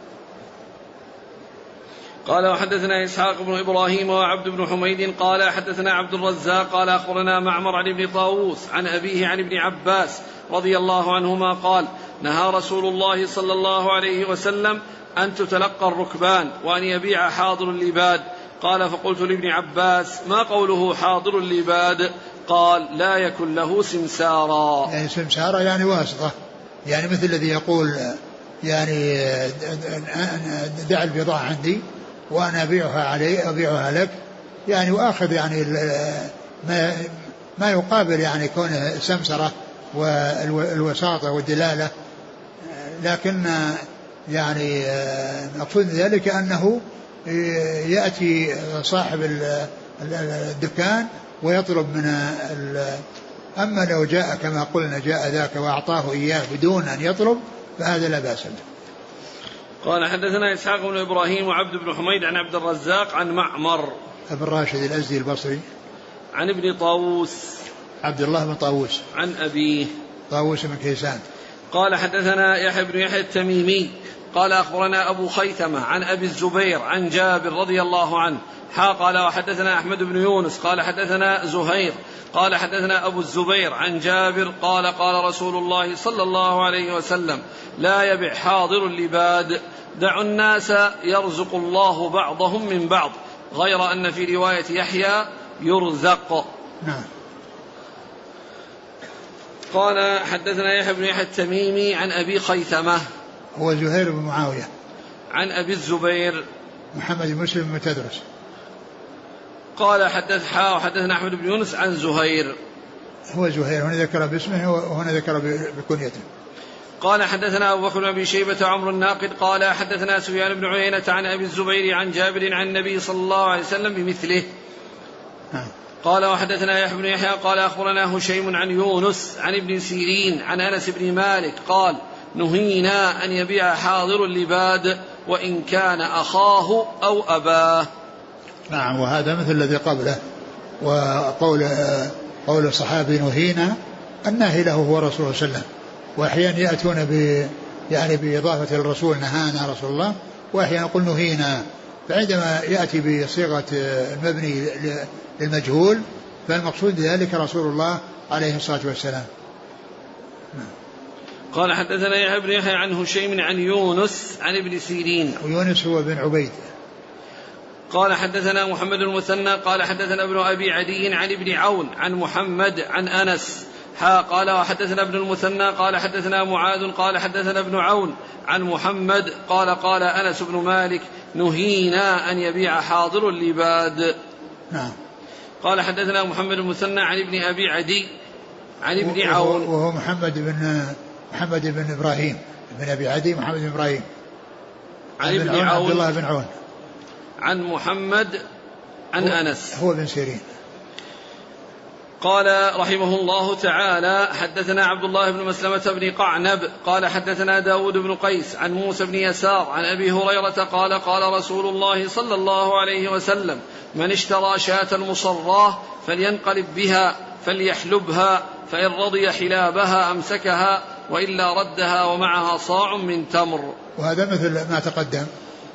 A: قال وحدثنا إسحاق بن إبراهيم وعبد بن حميد قال حدثنا عبد الرزاق قال أخبرنا معمر عن ابن طاووس عن أبيه عن ابن عباس رضي الله عنهما قال نهى رسول الله صلى الله عليه وسلم أن تتلقى الركبان وأن يبيع حاضر اللباد. قال فقلت لابن عباس ما قوله حاضر اللباد؟ قال لا يكن له سمسارا.
B: يعني سمسارا يعني واسطة، يعني مثل الذي يقول يعني دع البضاعة عندي وأنا أبيعها لك، يعني وآخذ يعني ما يقابل يعني كونه سمسرة والوساطة والدلالة. لكن يعني أقصد ذلك أنه يأتي صاحب الدكان ويطلب من أما لو جاء كما قلنا جاء ذاك وأعطاه إياه بدون أن يطلب فهذا لا بأس به.
A: قال حدثنا إسحاق بن إبراهيم وعبد بن حميد عن عبد الرزاق عن معمر
B: ابن راشد الأزدي البصري
A: عن ابن طاووس
B: عبد الله بن طاووس عن
A: أبيه
B: طاووس بن كيسان.
A: قال حدثنا يحيى بن يحيى التميمي قال أخبرنا أبو خيثمة عن أبي الزبير عن جابر رضي الله عنه قال وحدثنا أحمد بن يونس قال حدثنا زهير قال حدثنا أبو الزبير عن جابر قال قال رسول الله صلى الله عليه وسلم لا يبع حاضر اللباد، دعوا الناس يرزق الله بعضهم من بعض، غير أن في رواية يحيى يرزق.
B: نعم.
A: قال حدثنا يحيى بن يحيى التميمي عن أبي خيثمة
B: هو زهير بن معاوية
A: عن أبي الزبير
B: محمد بن مسلم بن تدرس.
A: قال حدثنا أحمد بن يونس عن زهير
B: هو زهير هنا ذكر باسمه وهنا ذكر بكنيته.
A: قال حدثنا أبو بكر بن أبي شيبة وعمر الناقد قال حدثنا سفيان بن عيينة عن أبي الزبير عن جابر عن النبي صلى الله عليه وسلم بمثله. قال وحدثنا يحيى بن يحيى قال أخبرنا هشيم عن يونس عن ابن سيرين عن أنس بن مالك قال نهينا أن يبيع حاضر اللباد وإن كان أخاه أو أباه.
B: نعم. وهذا مثل الذي قبله. وقول الصحابي نهينا الناهي له هو رسول الله صلى الله عليه وسلم. وأحيانا يأتون يعني بإضافة الرسول نهانا رسول الله، وأحيانا يقول نهينا. فعندما يأتي بصيغة المبني للمجهول فالمقصود بذلك رسول الله عليه الصلاة والسلام.
A: قال حدثنا يحيى بن يحيى عن هشيم عن يونس عن ابن سيرين.
B: ويونس هو بن عبيد.
A: قال حدثنا محمد المثنى قال حدثنا ابن أبي عدي عن ابن عون عن محمد عن أنس قال وحدثنا ابن المثنى قال حدثنا معاذ قال حدثنا ابن عون عن محمد قال أنس بن مالك نهينا أن يبيع حاضر اللباد.
B: نعم.
A: قال حدثنا محمد المثنى عن ابن أبي عدي عن ابن عون
B: وهو محمد بن إبراهيم بن أبي عدي محمد بن إبراهيم
A: عن ابن عون
B: عبد الله بن عون
A: عن محمد عن أنس
B: هو بن سيرين.
A: قال رحمه الله تعالى حدثنا عبد الله بن مسلمة بن قعنب قال حدثنا داود بن قيس عن موسى بن يسار عن أبي هريرة قال رسول الله صلى الله عليه وسلم من اشترى شاة مصراه فلينقلب بها فليحلبها فإن رضي حلابها أمسكها وإلا ردها ومعها صاع من تمر.
B: وهذا مثل ما تقدم.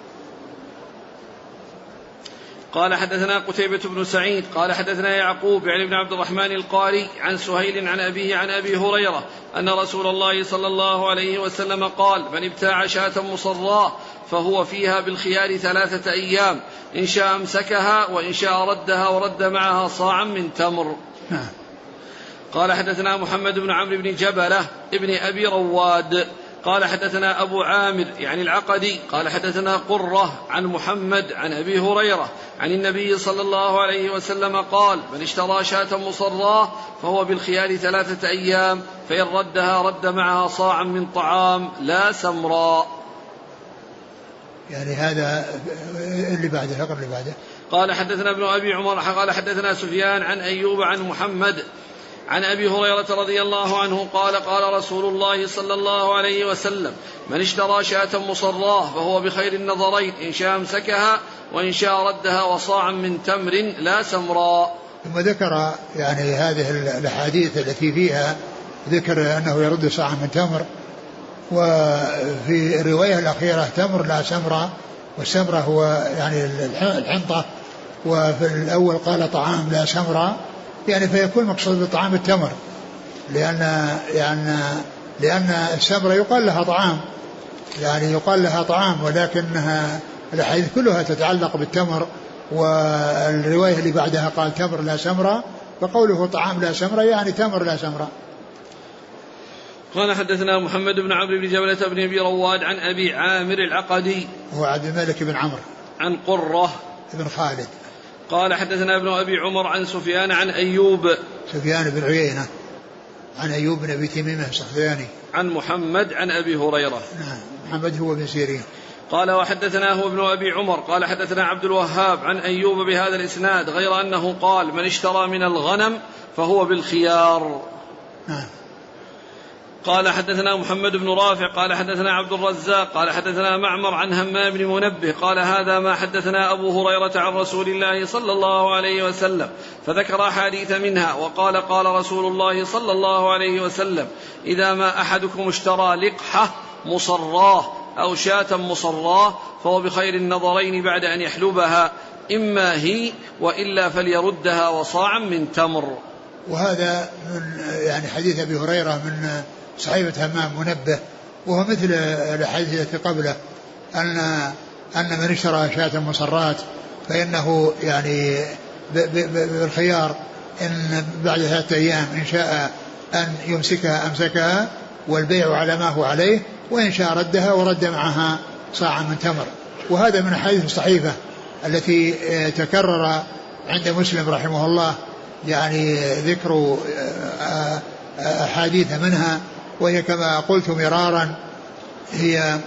A: قال حدثنا قتيبة بن سعيد قال حدثنا يعقوب يعني بن عبد الرحمن القاري عن سهيل عن أبيه عن أبي هريرة أن رسول الله صلى الله عليه وسلم قال من ابتاع شاة مصراه فهو فيها بالخيار 3 أيام إن شاء أمسكها وإن شاء ردها ورد معها صاعا من تمر. قال حدثنا محمد بن عمرو بن جبلة ابن أبي رواد قال حدثنا أبو عامر يعني العقدي قال حدثنا قرة عن محمد عن أبي هريرة عن النبي صلى الله عليه وسلم قال من اشترى شاة مصراه فهو بالخيار 3 أيام فإن ردها رد معها صاعا من طعام لا سمراء.
B: يعني هذا اللي بعده فقر اللي بعده.
A: قال حدثنا ابن أبي عمر قال حدثنا سفيان عن أيوب عن محمد عن أبي هريرة رضي الله عنه قال رسول الله صلى الله عليه وسلم من اشترى شاة مصراه فهو بخير النظرين إن شاء امسكها وإن شاء ردها وصاعا من تمر لا سمراء.
B: ثم ذكر يعني هذه الأحاديث التي فيها ذكر أنه يرد صاعا من تمر. وفي الرواية الأخيرة تمر لا سمراء، والسمرة هو يعني الحنطة. وفي الأول قال طعام لا سمراء، يعني فيكون مقصود بطعام التمر لأن السمرة يقال لها طعام، يعني يقال لها طعام، ولكنها الأحاديث كلها تتعلق بالتمر. والرواية اللي بعدها قال تمر لا سمرة، فقوله طعام لا سمرة يعني تمر لا سمرة.
A: قال حدثنا محمد بن عمرو بن جبلة بن أبي رواد عن أبي عامر العقدي
B: هو عبد الملك بن عمرو
A: عن قرة
B: بن خالد
A: قال حدثنا ابن أبي عمر عن سفيان عن أيوب
B: سفيان بن عيينة عن أيوب بن أبي تميمة السختياني عن
A: محمد عن أبي هريرة.
B: نعم. محمد هو بن سيرين.
A: قال وحدثناه ابن أبي عمر قال حدثنا عبد الوهاب عن أيوب بهذا الإسناد غير أنه قال من اشترى من الغنم فهو بالخيار.
B: نعم.
A: قال حدثنا محمد بن رافع قال حدثنا عبد الرزاق قال حدثنا معمر عن همام بن منبه قال هذا ما حدثنا أبو هريرة عن رسول الله صلى الله عليه وسلم فذكر أحاديث منها وقال قال رسول الله صلى الله عليه وسلم إذا ما أحدكم اشترى لقحة مصراه أو شاة مصراه فهو بخير النظرين بعد أن يحلبها إما هي وإلا فليردها وصاعا من تمر.
B: وهذا من يعني حديث أبي هريرة من صحيفة همام منبه، وهو مثل الحديث التي قبله أن من اشترى شاة مصرات فإنه يعني بالخيار إن بعد 3 أيام إن شاء أن يمسكها أمسكها والبيع على ما هو عليه، وإن شاء ردها ورد معها صاعا من تمر. وهذا من الحديث الصحيفة التي تكرر عند مسلم رحمه الله، يعني ذكر أحاديث منها، وهي كما قلت مرارا هي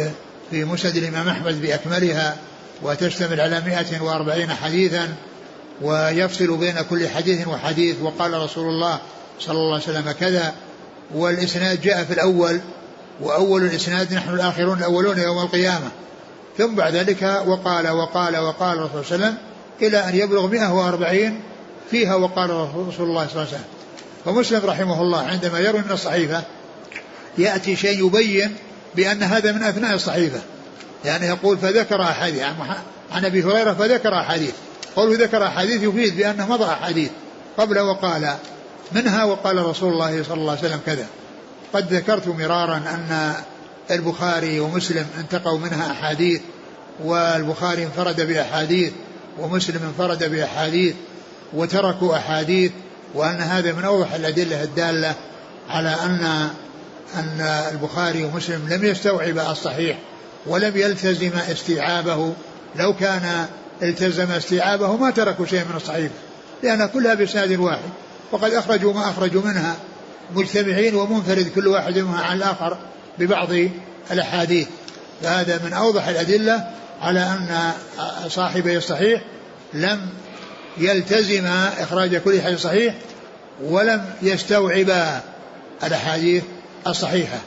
B: في مسند الإمام أحمد بأكملها، وتشتمل على 140 حديثا، ويفصل بين كل حديث وحديث، وقال رسول الله صلى الله عليه وسلم كذا، والإسناد جاء في الأول، وأول الإسناد نحن الآخرون الأولون يوم القيامة، ثم بعد ذلك وقال وقال وقال رسول الله صلى الله عليه وسلم إلى أن يبلغ 140 فيها وقال رسول الله صلى الله عليه وسلم. فمسلم رحمه الله عندما يروي من الصحيفة يأتي شيء يبين بأن هذا من أثناء الصحيفة، يعني يقول فذكر أحاديث عن أبي هريرة فذكر أحاديث، قوله ذكر أحاديث يفيد بأنه مضى أحاديث قبل وقال منها وقال رسول الله صلى الله عليه وسلم كذا. قد ذكرت مرارا أن البخاري ومسلم انتقوا منها أحاديث، والبخاري انفرد بأحاديث ومسلم انفرد بأحاديث وتركوا أحاديث، وأن هذا من أوضح الأدلة الدالة على أن البخاري ومسلم لم يستوعب الصحيح ولم يلتزم استيعابه، لو كان التزم استيعابه ما تركوا شيء من الصحيح، لأن كلها بإسناد واحد، وقد أخرجوا ما أخرجوا منها مجتمعين ومنفرد كل واحد منها عن الآخر ببعض الأحاديث. فهذا من أوضح الأدلة على أن صاحبي الصحيح لم يلتزم إخراج كل حديث صحيح ولم يستوعب الأحاديث الصحيحة.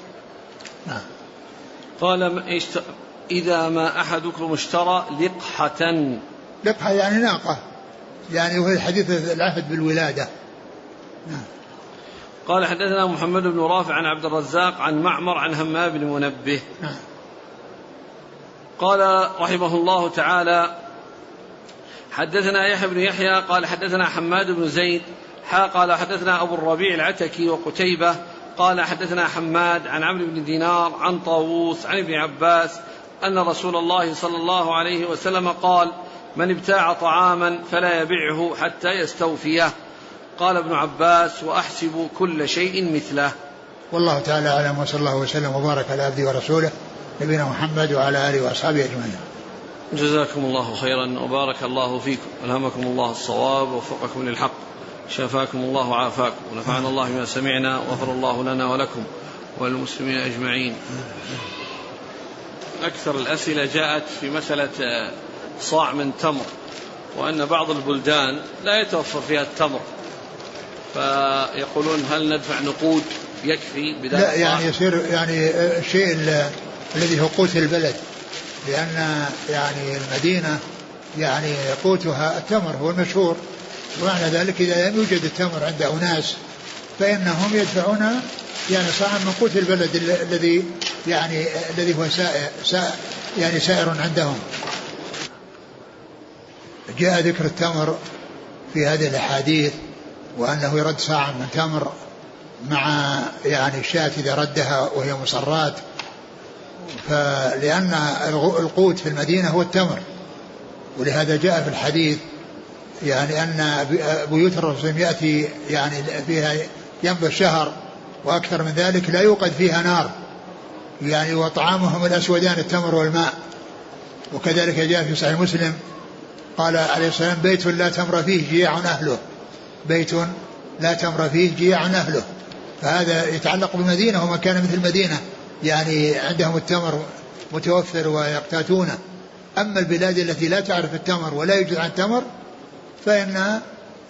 A: قال إذا ما أحدكم اشترى
B: لقحة يعني ناقة، يعني وهي حديث العهد بالولادة.
A: قال حدثنا محمد بن رافع عن عبد الرزاق عن معمر عن همام بن منبه. قال رحمه الله تعالى حدثنا يحيى بن يحيى قال حدثنا حماد بن زيد قال حدثنا أبو الربيع العتكي وقتيبة قال حدثنا حماد عن عمرو بن دينار عن طاووس عن ابن عباس أن رسول الله صلى الله عليه وسلم قال من ابتاع طعاما فلا يبيعه حتى يستوفيه. قال ابن عباس وأحسب كل شيء مثله.
B: والله تعالى أعلم، وصلى الله وسلم وبارك على عبده ورسوله نبينا محمد وعلى آله وأصحابه أجمعين.
A: جزاكم الله خيرا وبارك الله فيكم، ألهمكم الله الصواب ووفقكم للحق، شفاكم الله وعافاكم، ونفعنا الله بما سمعنا، وغفر الله لنا ولكم وللمسلمين أجمعين. أكثر الأسئلة جاءت في مسألة صاع من تمر، وأن بعض البلدان لا يتوفر فيها التمر، فيقولون هل ندفع نقود يكفي بدال؟
B: لا، يعني يصير يعني الشيء الذي هو قوت البلد، لأن يعني المدينة يعني قوتها التمر هو المشهور، ومعنى ذلك إذا لم يوجد التمر عند أناس فإنهم يدفعون يعني صاعا من قوت البلد الذي هو سائر عندهم. جاء ذكر التمر في هذه الأحاديث، وأنه يرد صاعا من تمر مع يعني الشاة إذا ردها وهي مصرات، فلأن القوت في المدينة هو التمر، ولهذا جاء في الحديث يعني أن بيوت الرسول يأتي يعني فيها يمضي الشهر وأكثر من ذلك لا يوقد فيها نار، يعني وطعامهم الأسودان التمر والماء. وكذلك جاء في صحيح مسلم قال عليه السلام بيت لا تمر فيه جياع أهله، بيت لا تمر فيه جياع أهله. فهذا يتعلق بالمدينة وما كان مثل المدينة، يعني عندهم التمر متوفر ويقتاتونه. أما البلاد التي لا تعرف التمر ولا يوجد عن التمر فإنه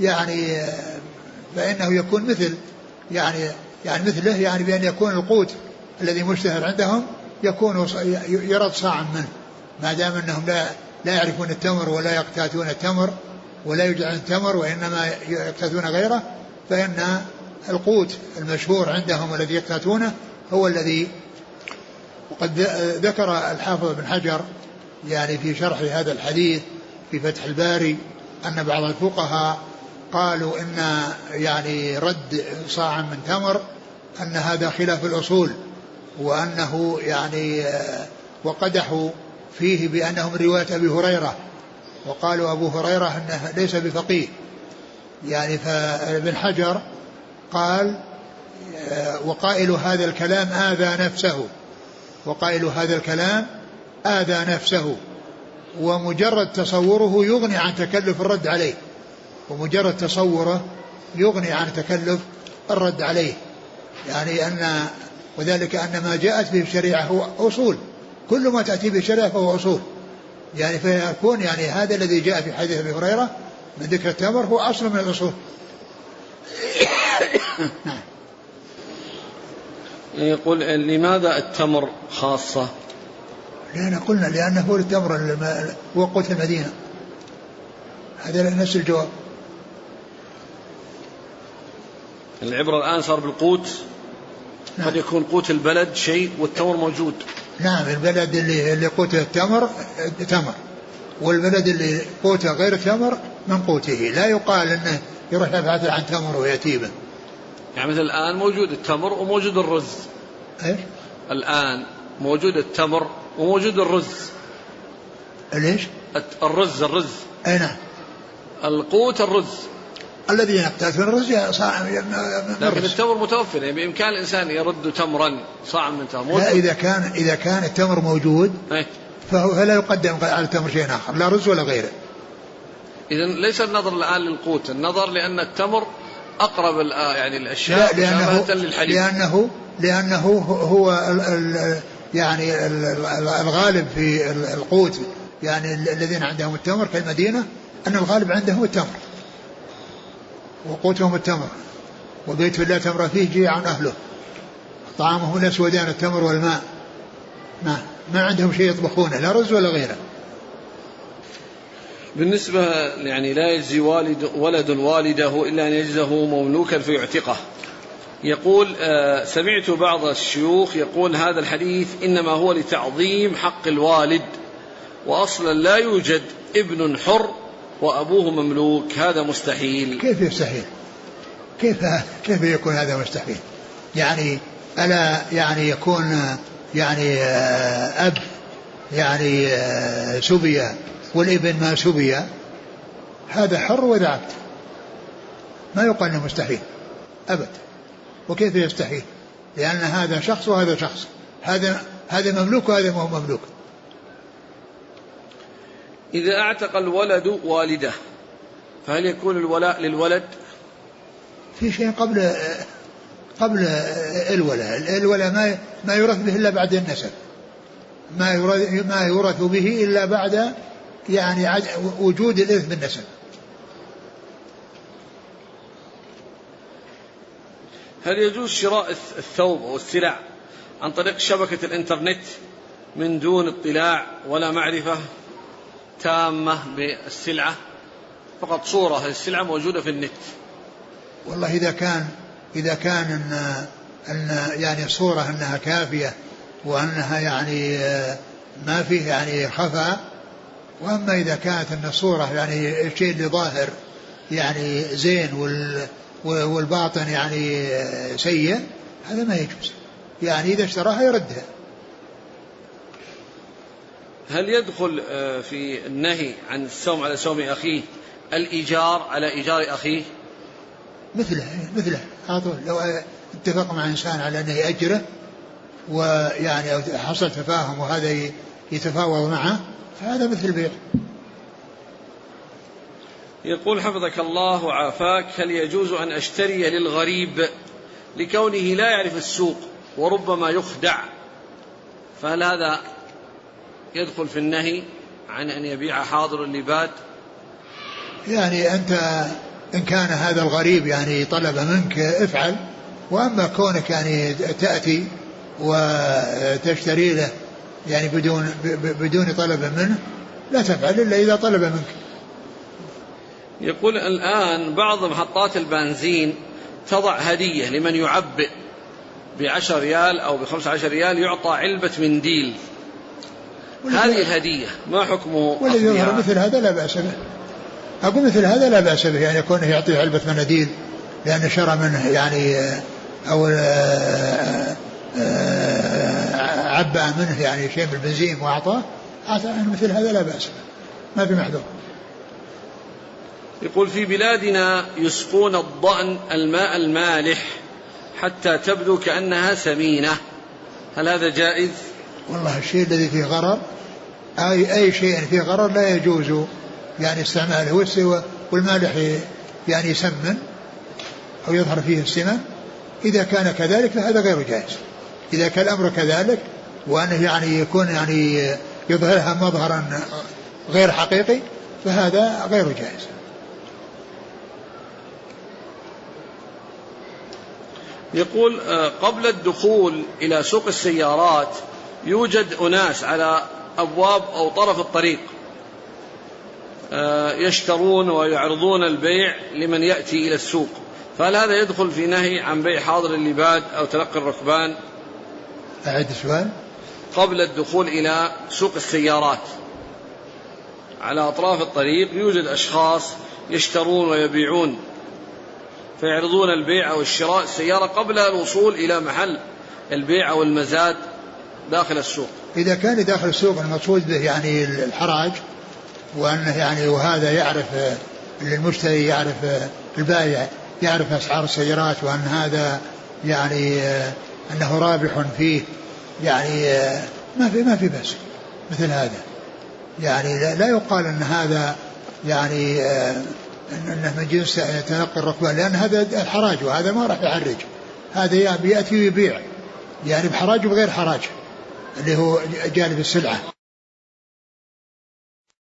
B: يكون مثل يعني مثله، يعني بأن يكون القوت الذي مشتهر عندهم يكون يرد صاعا منه، ما دام أنهم لا يعرفون التمر ولا يقتاتون التمر ولا يوجد عن التمر وإنما يقتاتون غيره، فإن القوت المشهور عندهم الذي يقتاتونه هو الذي. وقد ذكر الحافظ بن حجر يعني في شرح هذا الحديث في فتح الباري أن بعض الفقهاء قالوا إن يعني رد صاعا من تمر أن هذا خلاف الأصول، وأنه يعني وقدحوا فيه بأنه من رواية أبي هريرة، وقالوا أبو هريرة أنه ليس بفقيه يعني. فابن حجر قال وقائل هذا الكلام آذى نفسه، وقائل هذا الكلام آذى نفسه، ومجرد تصوره يغني عن تكلف الرد عليه، ومجرد تصوره يغني عن تكلف الرد عليه، يعني وذلك أن ما جاءت به الشريعة هو أصول، كل ما تأتي به الشريعة فهو أصول، يعني فيكون يعني هذا الذي جاء في حديث أبي هريرة من ذكر التمر هو أصل من الأصول. نعم.
A: يقول لماذا التمر خاصة؟
B: لأن قلنا لأنه هو التمر هو قوت المدينة، هذا نفس الجواب.
A: العبرة الآن صار بالقوت. نعم. قد يكون قوت البلد شيء والتمر موجود.
B: نعم، البلد اللي قوته التمر تمر، والبلد اللي قوته غير تمر من قوته، لا يقال انه يروح يبحث عن تمر ويأتي به.
A: يعني مثل الآن موجود التمر وموجود الرز.
B: ايش؟
A: الآن موجود التمر وموجود الرز.
B: ليش؟
A: الرز.
B: اي نعم.
A: القوت الرز
B: الذي يقتات من الرز
A: لكن التمر متوفر، يعني بإمكان الإنسان يرد تمرا صاع من تمر.
B: لا، إذا كان التمر موجود فلا يقدم على التمر شيء آخر، لا رز ولا غيره.
A: إذن ليس النظر الآن للقوت، النظر لأن التمر أقرب يعني الأشياء مشابهة للحليب.
B: لأنه هو يعني الغالب في القوت، يعني الذين عندهم التمر كالمدينة أن الغالب عندهم التمر وقوتهم التمر، وبيت الله تمر فيه جيع أهله، طعامهم الأسودان التمر والماء، ما عندهم شيء يطبخونه لا رز ولا غيره.
A: بالنسبة يعني لا يجزي ولد والده إلا أن يجزه مملوكا فيعتقه. يقول سمعت بعض الشيوخ يقول هذا الحديث إنما هو لتعظيم حق الوالد، وأصلا لا يوجد ابن حر وأبوه مملوك، هذا مستحيل.
B: كيف يستحيل؟ كيف يكون هذا مستحيل؟ يعني ألا يعني يكون يعني أب يعني سبيا والابن ما سبيا، هذا حر وذا عبد، ما يقال انه مستحيل أبد. وكيف يستحيل؟ لأن هذا شخص وهذا شخص، هذا مملوك وهذا ما هو مملوك.
A: إذا اعتق الولد والده فهل يكون الولاء للولد؟
B: في شيء قبل الولاء ما يورث به إلا بعد النسب، ما يورث به إلا بعد يعني وجود الإرث بالنسب.
A: هل يجوز شراء الثوب أو السلع عن طريق شبكة الإنترنت من دون اطلاع ولا معرفة تامة بالسلعة، فقط صورة السلعة موجودة في النت؟
B: والله إذا كان أن يعني الصورة أنها كافية وأنها يعني ما فيه يعني خفاء، وأما إذا كانت أن الصورة يعني الشيء اللي ظاهر يعني زين والباطن يعني سيء، هذا ما يجوز، يعني إذا اشتراها يردها.
A: هل يدخل في النهي عن السوم على سوم أخيه الإيجار على إيجار أخيه؟
B: مثله على طول، لو اتفق مع إنسان على أنه يأجره ويعني حصل تفاهم وهذا يتفاوض معه، فهذا مثل البيع.
A: يقول حفظك الله وعافاك، هل يجوز أن أشتري للغريب لكونه لا يعرف السوق وربما يخدع، فهل هذا يدخل في النهي عن أن يبيع حاضر اللباد؟
B: يعني أنت إن كان هذا الغريب يعني طلب منك افعل، وأما كونك يعني تأتي وتشتري له يعني بدون طلب منه لا تفعل إلا إذا طلب منك.
A: يقول الآن بعض محطات البنزين تضع هدية لمن يعبئ ب10 ريال أو ب15 ريال يعطى علبة منديل، هذه الهدية ما حكمه؟
B: والذي يظهر مثل هذا لا بأس به، أقول مثل هذا لا بأس به، يعني يكون يعطيه علبة مناديل لأن شرى منه يعني أو عبأ منه يعني شيء من البنزين وأعطاه، مثل هذا لا بأس به، ما في محذور.
A: يقول في بلادنا يسقون الضأن الماء المالح حتى تبدو كأنها سمينة، هل هذا جائز؟
B: والله الشيء الذي فيه غرر أي شيء فيه غرر لا يجوز يعني استعماله، والمالح يعني يسمن أو يظهر فيه السمن، إذا كان كذلك فهذا غير جائز. إذا كان الأمر كذلك وأنه يعني يكون يعني يظهرها مظهرا غير حقيقي فهذا غير جائز.
A: يقول قبل الدخول إلى سوق السيارات يوجد أناس على أبواب أو طرف الطريق يشترون ويعرضون البيع لمن يأتي إلى السوق، فهل هذا يدخل في نهي عن بيع حاضر اللباد أو تلقي الركبان؟
B: أعد السؤال.
A: قبل الدخول إلى سوق السيارات على أطراف الطريق يوجد أشخاص يشترون ويبيعون فيعرضون البيع أو الشراء السيارة قبل الوصول إلى محل البيع أو المزاد داخل السوق.
B: إذا كان داخل السوق المقصود به يعني الحراج، وأنه يعني وهذا يعرف المشتري، يعرف البائع يعرف أسعار السيارات، وأن هذا يعني أنه رابح فيه، يعني ما في بس مثل هذا، يعني لا يقال أن هذا يعني أنه من جنس تلقي الركبان، لأن هذا الحراج وهذا ما راح يحرج، هذا يأتي ويبيع يعني بحراج وبغير حراج اللي هو جانب السلعة.